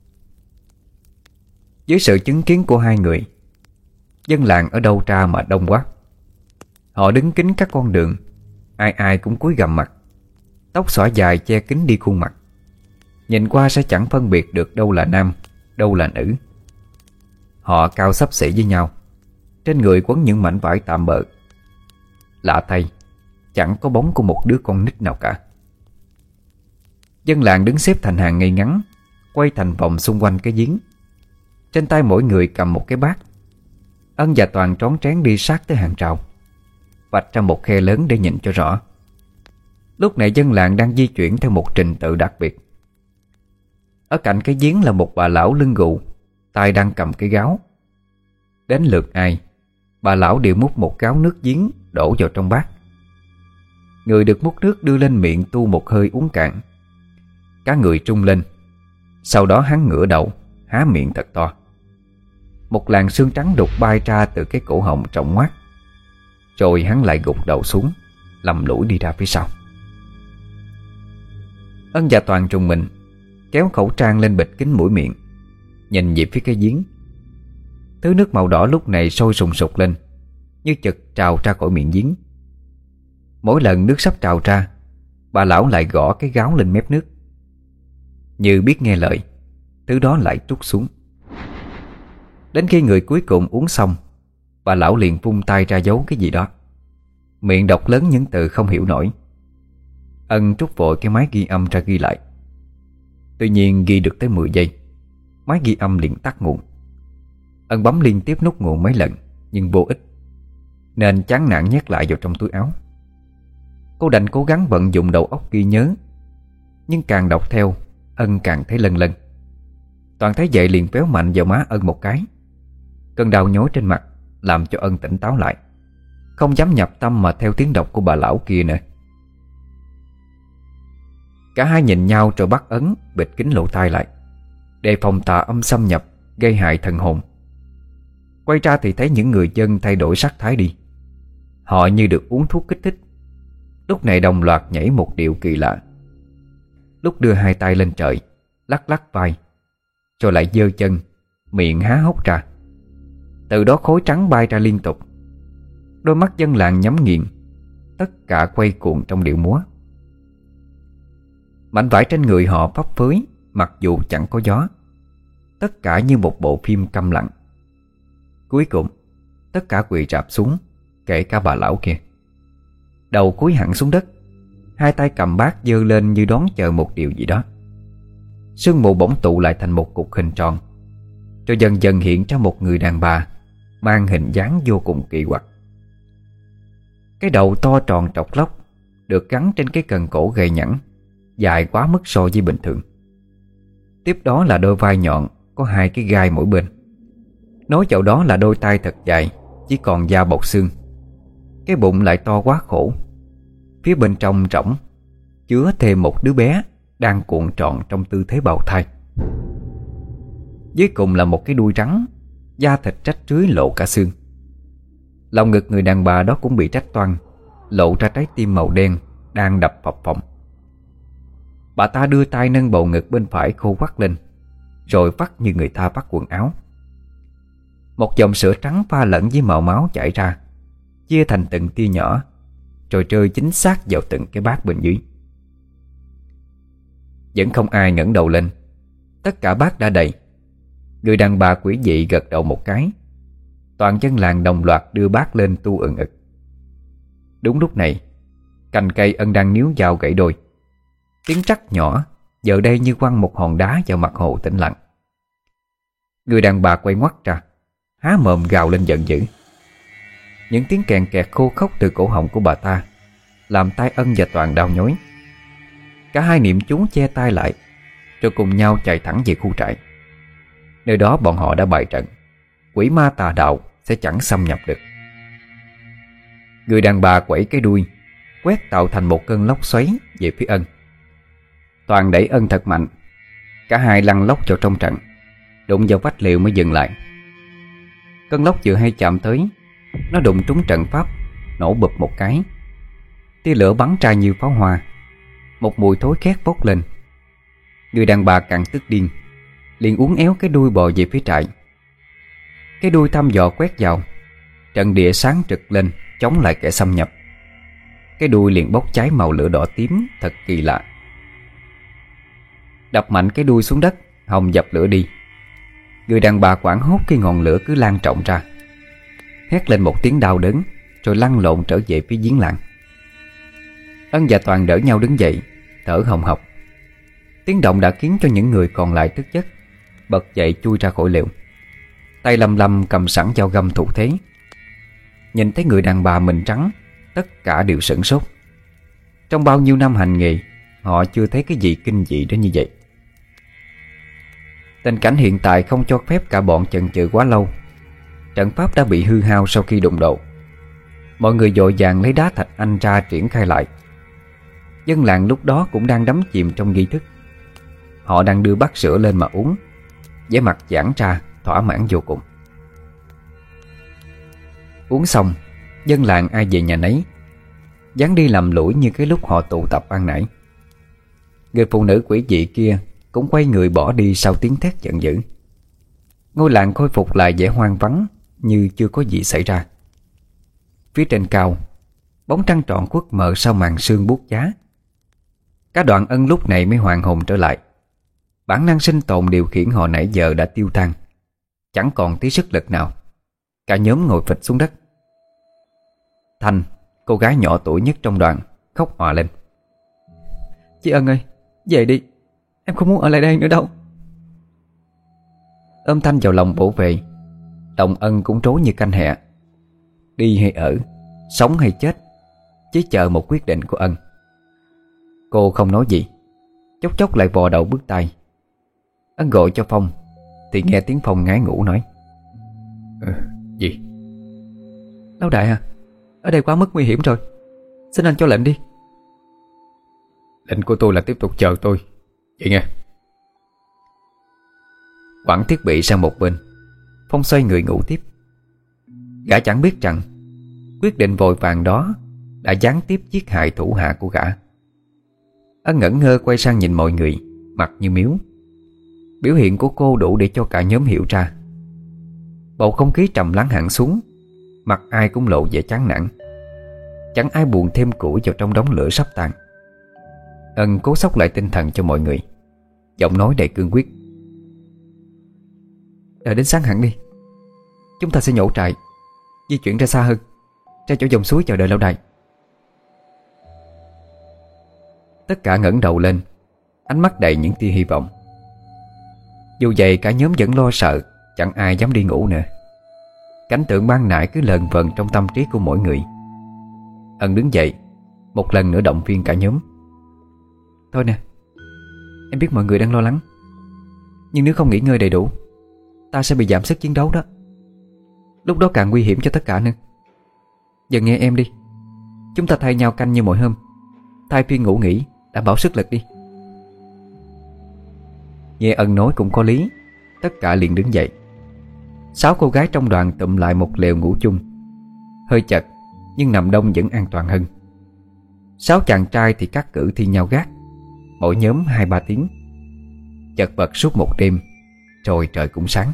Speaker 1: Dưới sự chứng kiến của hai người, dân làng ở đâu ra mà đông quá. Họ đứng kín các con đường, ai ai cũng cúi gằm mặt, tóc xõa dài che kín đi khuôn mặt. Nhìn qua sẽ chẳng phân biệt được đâu là nam, đâu là nữ. Họ cao xấp xỉ với nhau, trên người quấn những mảnh vải tạm bợ. Lạ thay, chẳng có bóng của một đứa con nít nào cả. Dân làng đứng xếp thành hàng ngay ngắn, quay thành vòng xung quanh cái giếng. Trên tay mỗi người cầm một cái bát. Ân và Toàn trón trén đi sát tới hàng rào, vạch ra một khe lớn để nhìn cho rõ. Lúc này dân làng đang di chuyển theo một trình tự đặc biệt. Ở cạnh cái giếng là một bà lão lưng gù, tay đang cầm cái gáo. Đến lượt ai, bà lão đều múc một gáo nước giếng đổ vào trong bát. Người được múc nước đưa lên miệng tu một hơi uống cạn. Cả người trung lên. Sau đó hắn ngửa đầu, há miệng thật to. Một làn xương trắng đục bay ra từ cái cổ họng rộng ngoác. Rồi hắn lại gục đầu xuống, lầm lũi đi ra phía sau. Ân và Toàn trùng mình, kéo khẩu trang lên bịt kín mũi miệng, nhìn về phía cái giếng. Thứ nước màu đỏ lúc này sôi sùng sục lên, như chực trào ra khỏi miệng giếng. Mỗi lần nước sắp trào ra, bà lão lại gõ cái gáo lên mép nước. Như biết nghe lời, thứ đó lại trút xuống. Đến khi người cuối cùng uống xong, bà lão liền vung tay ra giấu cái gì đó, miệng đọc lớn những từ không hiểu nổi. Ân trút vội cái máy ghi âm ra ghi lại. Tuy nhiên ghi được tới mười giây, máy ghi âm liền tắt nguồn. Ân bấm liên tiếp nút nguồn mấy lần nhưng vô ích, nên chán nản nhét lại vào trong túi áo. Cô đành cố gắng vận dụng đầu óc ghi nhớ, nhưng càng đọc theo, Ân càng thấy lân lân. Toàn thấy vậy liền véo mạnh vào má Ân một cái. Cơn đau nhói trên mặt làm cho Ân tỉnh táo lại, không dám nhập tâm mà theo tiếng đọc của bà lão kia nữa. Cả hai nhìn nhau rồi bắt Ấn bịt kín lỗ tai lại, đề phòng tà âm xâm nhập gây hại thần hồn. Quay ra thì thấy những người dân thay đổi sắc thái đi. Họ như được uống thuốc kích thích, lúc này đồng loạt nhảy một điệu kỳ lạ. Lúc đưa hai tay lên trời, lắc lắc vai, rồi lại giơ chân, miệng há hốc ra. Từ đó khối trắng bay ra liên tục. Đôi mắt dân làng nhắm nghiền, tất cả quay cuồng trong điệu múa. Mảnh vải trên người họ phấp phới, mặc dù chẳng có gió. Tất cả như một bộ phim câm lặng. Cuối cùng, tất cả quỳ rạp xuống, kể cả bà lão kia. Đầu cúi hẳn xuống đất, hai tay cầm bát giơ lên như đón chờ một điều gì đó. Sương mù bỗng tụ lại thành một cục hình tròn, rồi dần dần hiện ra một người đàn bà mang hình dáng vô cùng kỳ quặc. Cái đầu to tròn trọc lóc được gắn trên cái cần cổ gầy nhẵn, dài quá mức so với bình thường. Tiếp đó là đôi vai nhọn có hai cái gai mỗi bên. Nối vào đó là đôi tay thật dài, chỉ còn da bọc xương. Cái bụng lại to quá khổ. Phía bên trong rỗng, chứa thêm một đứa bé đang cuộn tròn trong tư thế bào thai. Dưới cùng là một cái đuôi rắn, da thịt rách rưới lộ cả xương. Lòng ngực người đàn bà đó cũng bị rách toang, lộ ra trái tim màu đen đang đập phập phồng. Bà ta đưa tay nâng bầu ngực bên phải khô quắt lên, rồi vắt như người ta vắt quần áo. Một dòng sữa trắng pha lẫn với màu máu chảy ra, chia thành từng tia nhỏ, rồi rơi chính xác vào từng cái bát bên dưới. Vẫn không ai ngẩng đầu lên. Tất cả bát đã đầy. Người đàn bà quỷ dị gật đầu một cái. Toàn dân làng đồng loạt đưa bát lên tu ừng ực. Đúng lúc này, cành cây Ân đang níu dao gãy đôi. Tiếng trắc nhỏ giờ đây như quăng một hòn đá vào mặt hồ tĩnh lặng. Người đàn bà quay ngoắt ra, há mồm gào lên giận dữ. Những tiếng kèn kẹt khô khốc từ cổ họng của bà ta làm tai Ân và Toàn đau nhói. Cả hai niệm chú che tai lại, rồi cùng nhau chạy thẳng về khu trại. Nơi đó bọn họ đã bày trận, quỷ ma tà đạo sẽ chẳng xâm nhập được. Người đàn bà quẩy cái đuôi, quét tạo thành một cơn lốc xoáy về phía Ân. Toàn đẩy Ân thật mạnh. Cả hai lăn lóc vào trong trận, đụng vào vách liều mới dừng lại. Cơn lốc vừa hay chạm tới, nó đụng trúng trận pháp, nổ bụp một cái. Tia lửa bắn ra như pháo hoa. Một mùi thối khét bốc lên. Người đàn bà càng tức điên, liền uốn éo cái đuôi bò về phía trại. Cái đuôi thăm dò quét vào, trận địa sáng trực lên chống lại kẻ xâm nhập. Cái đuôi liền bốc cháy màu lửa đỏ tím thật kỳ lạ. Đập mạnh cái đuôi xuống đất, hòng dập lửa đi. Người đàn bà hoảng hốt khi ngọn lửa cứ lan rộng ra, hét lên một tiếng đau đớn, rồi lăn lộn trở về phía giếng làng. Ân và Toàn đỡ nhau đứng dậy, thở hồng hộc. Tiếng động đã khiến cho những người còn lại tức giấc, bật dậy chui ra khỏi lều, tay lầm lầm cầm sẵn dao găm thủ thế. Nhìn thấy người đàn bà mình trắng, tất cả đều sửng sốt. Trong bao nhiêu năm hành nghề, họ chưa thấy cái gì kinh dị đến như vậy. Tình cảnh hiện tại không cho phép cả bọn chần chừ quá lâu. Trận pháp đã bị hư hao sau khi đụng độ. Mọi người vội vàng lấy đá thạch anh ra triển khai lại. Dân làng lúc đó cũng đang đắm chìm trong nghi thức. Họ đang đưa bát sữa lên mà uống, vẻ mặt giãn ra, thỏa mãn vô cùng. Uống xong, dân làng ai về nhà nấy, dáng đi lầm lũi như cái lúc họ tụ tập ban nãy. Người phụ nữ quỷ dị kia cũng quay người bỏ đi sau tiếng thét giận dữ. Ngôi làng khôi phục lại vẻ hoang vắng, như chưa có gì xảy ra. Phía trên cao, bóng trăng trọn khuất mờ sau màn sương buốt giá. Cả đoàn Ân lúc này mới hoàn hồn trở lại. Bản năng sinh tồn điều khiển họ nãy giờ đã tiêu tan, chẳng còn tí sức lực nào. Cả nhóm ngồi phịch xuống đất. Thanh, cô gái nhỏ tuổi nhất trong đoàn, khóc òa lên.
Speaker 3: Chị Ân ơi, về đi, em không muốn ở lại đây nữa đâu.
Speaker 1: Ôm Thanh vào lòng bổ về, lòng Ân cũng trối như canh hẹ. Đi hay ở, sống hay chết, chỉ chờ một quyết định của Ân. Cô không nói gì, chốc chốc lại vò đầu bứt tai. Ân gọi cho Phong, thì nghe tiếng Phong ngái ngủ nói.
Speaker 2: Ừ, gì?
Speaker 3: Lão đại à, ở đây quá mức nguy hiểm rồi, xin anh cho lệnh đi.
Speaker 2: Lệnh của tôi là tiếp tục chờ tôi, vậy nghe.
Speaker 1: Quẳng thiết bị sang một bên, Phong xoay người ngủ tiếp. Gã chẳng biết rằng quyết định vội vàng đó đã gián tiếp giết hại thủ hạ của gã. Ân ngẩn ngơ quay sang nhìn mọi người, mặt như miếu. Biểu hiện của cô đủ để cho cả nhóm hiểu ra. Bầu không khí trầm lắng hẳn xuống, mặt ai cũng lộ vẻ chán nản. Chẳng ai buồn thêm củi vào trong đống lửa sắp tàn. Ân cố xốc lại tinh thần cho mọi người, giọng nói đầy cương quyết.
Speaker 3: Đợi đến sáng hẳn đi, chúng ta sẽ nhổ trại, di chuyển ra xa hơn, ra chỗ dòng suối chờ đợi lão đại.
Speaker 1: Tất cả ngẩng đầu lên, ánh mắt đầy những tia hy vọng. Dù vậy cả nhóm vẫn lo sợ, chẳng ai dám đi ngủ nữa. Cảnh tượng ban nãy cứ lờn vờn trong tâm trí của mỗi người. Ân đứng dậy, một lần nữa động viên cả nhóm.
Speaker 3: Thôi nè, em biết mọi người đang lo lắng, nhưng nếu không nghỉ ngơi đầy đủ, ta sẽ bị giảm sức chiến đấu đó. Lúc đó càng nguy hiểm cho tất cả nữa. Giờ nghe em đi, chúng ta thay nhau canh như mọi hôm, thay phiên ngủ nghỉ, đảm bảo sức lực đi.
Speaker 1: Nghe Ân nói cũng có lý, tất cả liền đứng dậy. Sáu cô gái trong đoàn tụm lại một lều ngủ chung. Hơi chật, nhưng nằm đông vẫn an toàn hơn. Sáu chàng trai thì cắt cử thi nhau gác, mỗi nhóm hai ba tiếng. Chật vật suốt một đêm, rồi trời cũng sáng.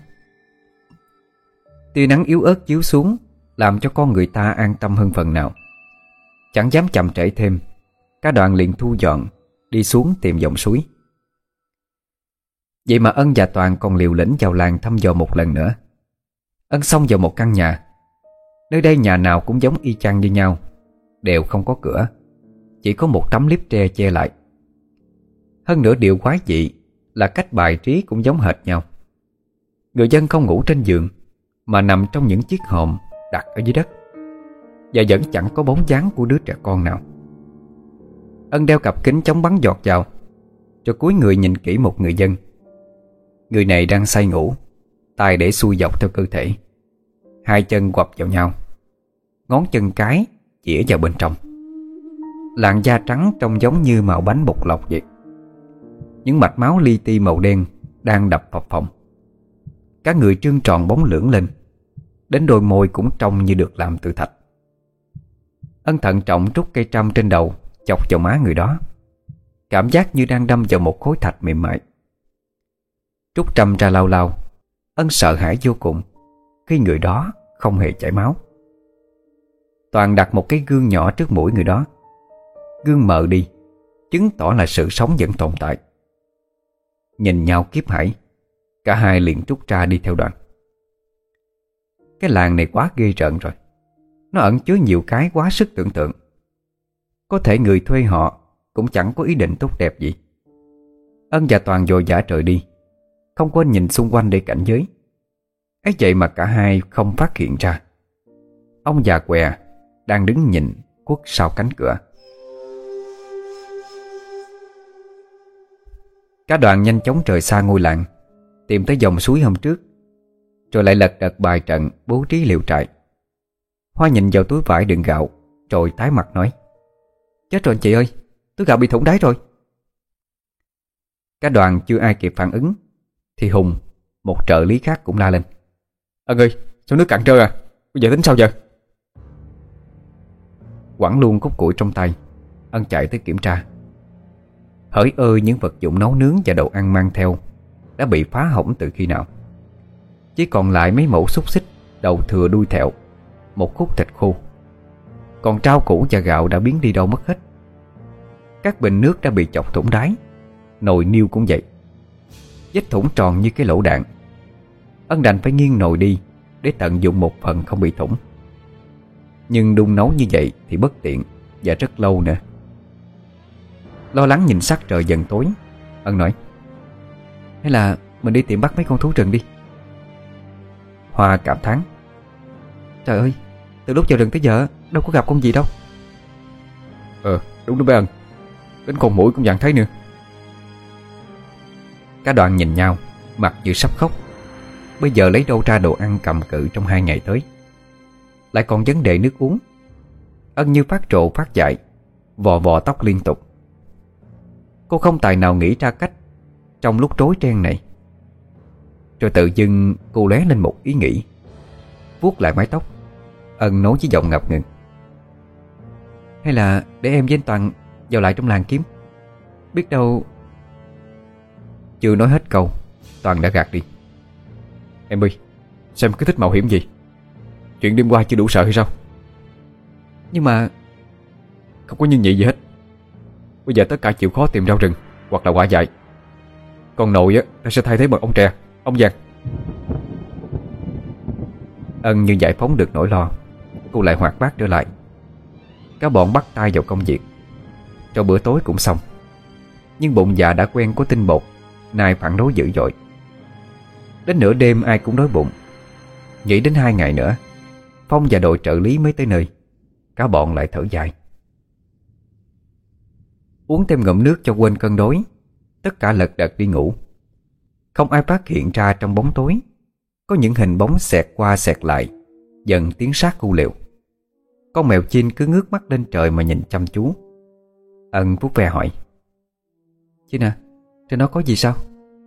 Speaker 1: Tia nắng yếu ớt chiếu xuống, làm cho con người ta an tâm hơn phần nào. Chẳng dám chậm trễ thêm, cả đoàn liền thu dọn, đi xuống tìm dòng suối. Vậy mà Ân và Toàn còn liều lĩnh vào làng thăm dò một lần nữa. Ân xông vào một căn nhà. Nơi đây nhà nào cũng giống y chang như nhau, đều không có cửa, chỉ có một tấm liếp tre che lại. Hơn nữa điều quái dị là cách bài trí cũng giống hệt nhau. Người dân không ngủ trên giường, mà nằm trong những chiếc hòm đặt ở dưới đất, và vẫn chẳng có bóng dáng của đứa trẻ con nào. Ân đeo cặp kính chống bắn giọt vào, rồi cúi người nhìn kỹ một người dân. Người này đang say ngủ, tay để xuôi dọc theo cơ thể, hai chân quặp vào nhau, ngón chân cái chĩa vào bên trong. Làn da trắng trông giống như màu bánh bột lọc vậy. Những mạch máu li ti màu đen đang đập phập phồng. Cả người trương tròn bóng lưỡng lên, đến đôi môi cũng trông như được làm từ thạch. Ân thận trọng trút cây trăm trên đầu chọc vào má người đó. cảm giác như đang đâm vào một khối thạch mềm mại. Rút trâm ra lau lau, Ân sợ hãi vô cùng khi người đó không hề chảy máu. Toàn đặt một cái gương nhỏ trước mũi người đó. Gương mờ đi, chứng tỏ là sự sống vẫn tồn tại. Nhìn nhau kiếp hãi, cả hai liền rút ra đi theo Đoàn. Cái làng này quá ghê rợn rồi. Nó ẩn chứa nhiều cái quá sức tưởng tượng. Có thể người thuê họ cũng chẳng có ý định tốt đẹp gì. Ân và Toàn vội vã rời đi, không quên nhìn xung quanh để cảnh giới. ấy vậy mà cả hai không phát hiện ra ông già què đang đứng nhìn khuất sau cánh cửa. Cả đoàn nhanh chóng rời xa ngôi làng, tìm tới dòng suối hôm trước, rồi lại lật đật bài trận bố trí liều trại. Hoa nhìn vào túi vải đựng gạo, rồi tái mặt nói: "Chết rồi anh chị ơi, túi gạo bị thủng đáy rồi." Cả đoàn chưa ai kịp phản ứng thì Hùng, một trợ lý khác cũng la lên: "Ân ơi, sao nước cạn trơ à? Bây giờ tính sao giờ?" Quẳng luôn cốc củi trong tay, Ân chạy tới kiểm tra. Hỡi ơi, những vật dụng nấu nướng và đồ ăn mang theo đã bị phá hỏng từ khi nào. Chỉ còn lại mấy mẩu xúc xích, đầu thừa đuôi thẹo, một khúc thịt khô. Còn rau củ và gạo đã biến đi đâu mất hết. Các bình nước đã bị chọc thủng đáy, nồi niêu cũng vậy, vết thủng tròn như cái lỗ đạn. Ân đành phải nghiêng nồi đi để tận dụng một phần không bị thủng. Nhưng đun nấu như vậy thì bất tiện và rất lâu nữa. Lo lắng nhìn sắc trời dần tối, Ân nói: "Hay là mình đi tìm bắt mấy con thú rừng đi." Hoa cảm thán: "Trời ơi, từ lúc vào rừng tới giờ đâu có gặp con gì đâu."
Speaker 2: Ờ, đúng đó bé Ân, đến con muỗi cũng chẳng thấy nữa.
Speaker 1: Cả đoàn nhìn nhau, mặt như sắp khóc. Bây giờ lấy đâu ra đồ ăn cầm cự trong hai ngày tới, lại còn vấn đề nước uống. Ân như phát trộ phát dại, vò vò tóc liên tục. Cô không tài nào nghĩ ra cách trong lúc rối ren này. Rồi tự dưng cô lóe lên một ý nghĩ, vuốt lại mái tóc. Ân nói với giọng ngập ngừng: "Hay là để em với anh Toàn vào lại trong làng kiếm, biết đâu..." Chưa nói hết câu, Toàn đã gạt đi: "Em ơi, xem cứ thích mạo hiểm gì? Chuyện đêm qua chưa đủ sợ hay sao?" "Nhưng mà..."
Speaker 2: "Không có nhưng nhị gì hết. Bây giờ tất cả chịu khó tìm rau rừng hoặc là quả dại. Còn nồi á, ta sẽ thay thế bằng ống tre, ống vàng."
Speaker 1: Ân như giải phóng được nỗi lo, cô lại hoạt bát trở lại. Cả bọn bắt tay vào công việc. Cho bữa tối cũng xong. Nhưng bụng dạ đã quen có tinh bột nay phản đối dữ dội. Đến nửa đêm ai cũng đói bụng. Nghĩ đến hai ngày nữa Phong và đội trợ lý mới tới nơi, cả bọn lại thở dài. Uống thêm ngụm nước cho quên cơn đói, tất cả lật đật đi ngủ. Không ai phát hiện ra trong bóng tối có những hình bóng xẹt qua xẹt lại, dần tiến sát khu liều. Con mèo Chin cứ ngước mắt lên trời mà nhìn chăm chú. Ân vuốt ve hỏi: "Chin à, trên đó có gì sao?"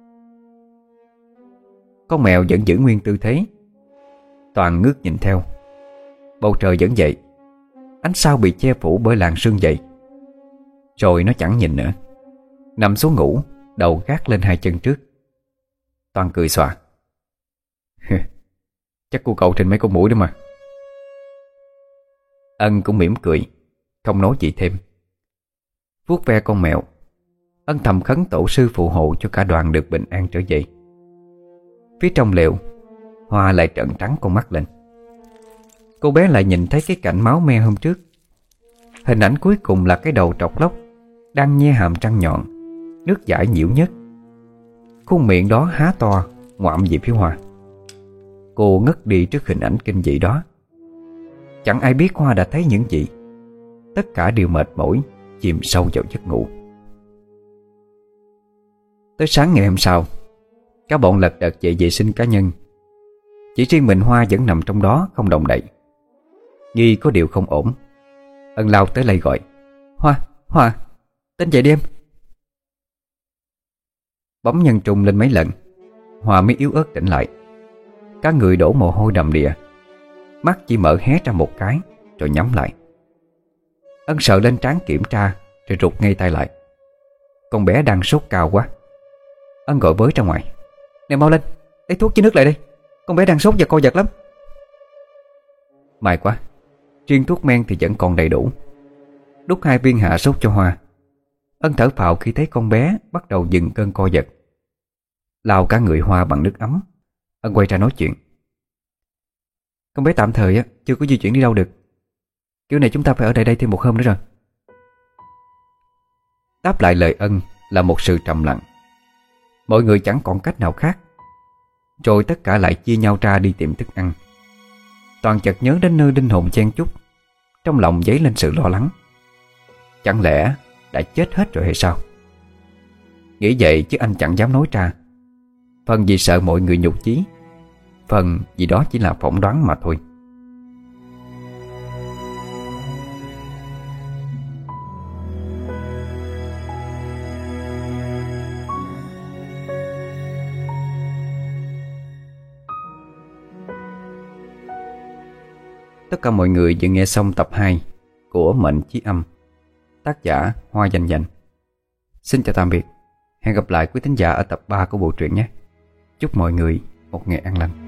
Speaker 1: Con mèo vẫn giữ nguyên tư thế. Toàn ngước nhìn theo. Bầu trời vẫn vậy, ánh sao bị che phủ bởi làn sương dày. Rồi nó chẳng nhìn nữa, nằm xuống ngủ, đầu gác lên hai chân trước. Toàn cười xòa:
Speaker 2: "Chắc cô cậu trên mấy con muỗi đó mà."
Speaker 1: Ân cũng mỉm cười, không nói gì thêm. Vuốt ve con mèo, Ân thầm khấn tổ sư phù hộ cho cả đoàn được bình an trở về. Phía trong lều, Hoa lại trợn trắng con mắt lên. Cô bé lại nhìn thấy cái cảnh máu me hôm trước. Hình ảnh cuối cùng là cái đầu trọc lóc đang nhe hàm răng nhọn, nước dãi nhiễu nhớt. Khuôn miệng đó há to, ngoạm về phía Hoa. Cô ngất đi trước hình ảnh kinh dị đó. Chẳng ai biết Hoa đã thấy những gì. Tất cả đều mệt mỏi, chìm sâu vào giấc ngủ. Tới sáng ngày hôm sau, các bọn lật đật về vệ sinh cá nhân. Chỉ riêng mình Hoa vẫn nằm trong đó không động đậy. Nghi có điều không ổn. Ân lao tới lay gọi: "Hoa, Hoa, tỉnh dậy đi em." Bấm nhân trung lên mấy lần, Hoa mới yếu ớt tỉnh lại. Cả người đổ mồ hôi đầm đìa, mắt chỉ mở hé ra một cái rồi nhắm lại. Ân sợ lên trán kiểm tra rồi rụt ngay tay lại. Con bé đang sốt cao quá. Ân gọi với ra ngoài: "Nè mau lên, lấy thuốc với nước lại đây, con bé đang sốt và co giật lắm." May quá, riêng thuốc men thì vẫn còn đầy đủ. Đút hai viên hạ sốt cho Hoa. Ân thở phào khi thấy con bé bắt đầu dừng cơn co giật. Lau cả người Hoa bằng nước ấm, Ân quay ra nói chuyện: "Con bé tạm thời á chưa có di chuyển đi đâu được. Kiểu này chúng ta phải ở lại đây thêm một hôm nữa rồi." Đáp lại lời Ân là một sự trầm lặng. Mọi người chẳng còn cách nào khác. Rồi tất cả lại chia nhau ra đi tìm thức ăn. Toàn chợt nhớ đến nơi linh hồn chen chúc, trong lòng dấy lên sự lo lắng. Chẳng lẽ đã chết hết rồi hay sao? Nghĩ vậy chứ anh chẳng dám nói ra. Phần vì sợ mọi người nhục chí, phần vì đó chỉ là phỏng đoán mà thôi. Tất cả mọi người vừa nghe xong tập hai của Mệnh Chí Âm, tác giả Hoa Dành Dành. Xin chào tạm biệt. Hẹn gặp lại quý thính giả ở tập ba của bộ truyện nhé. Chúc mọi người một ngày an lành.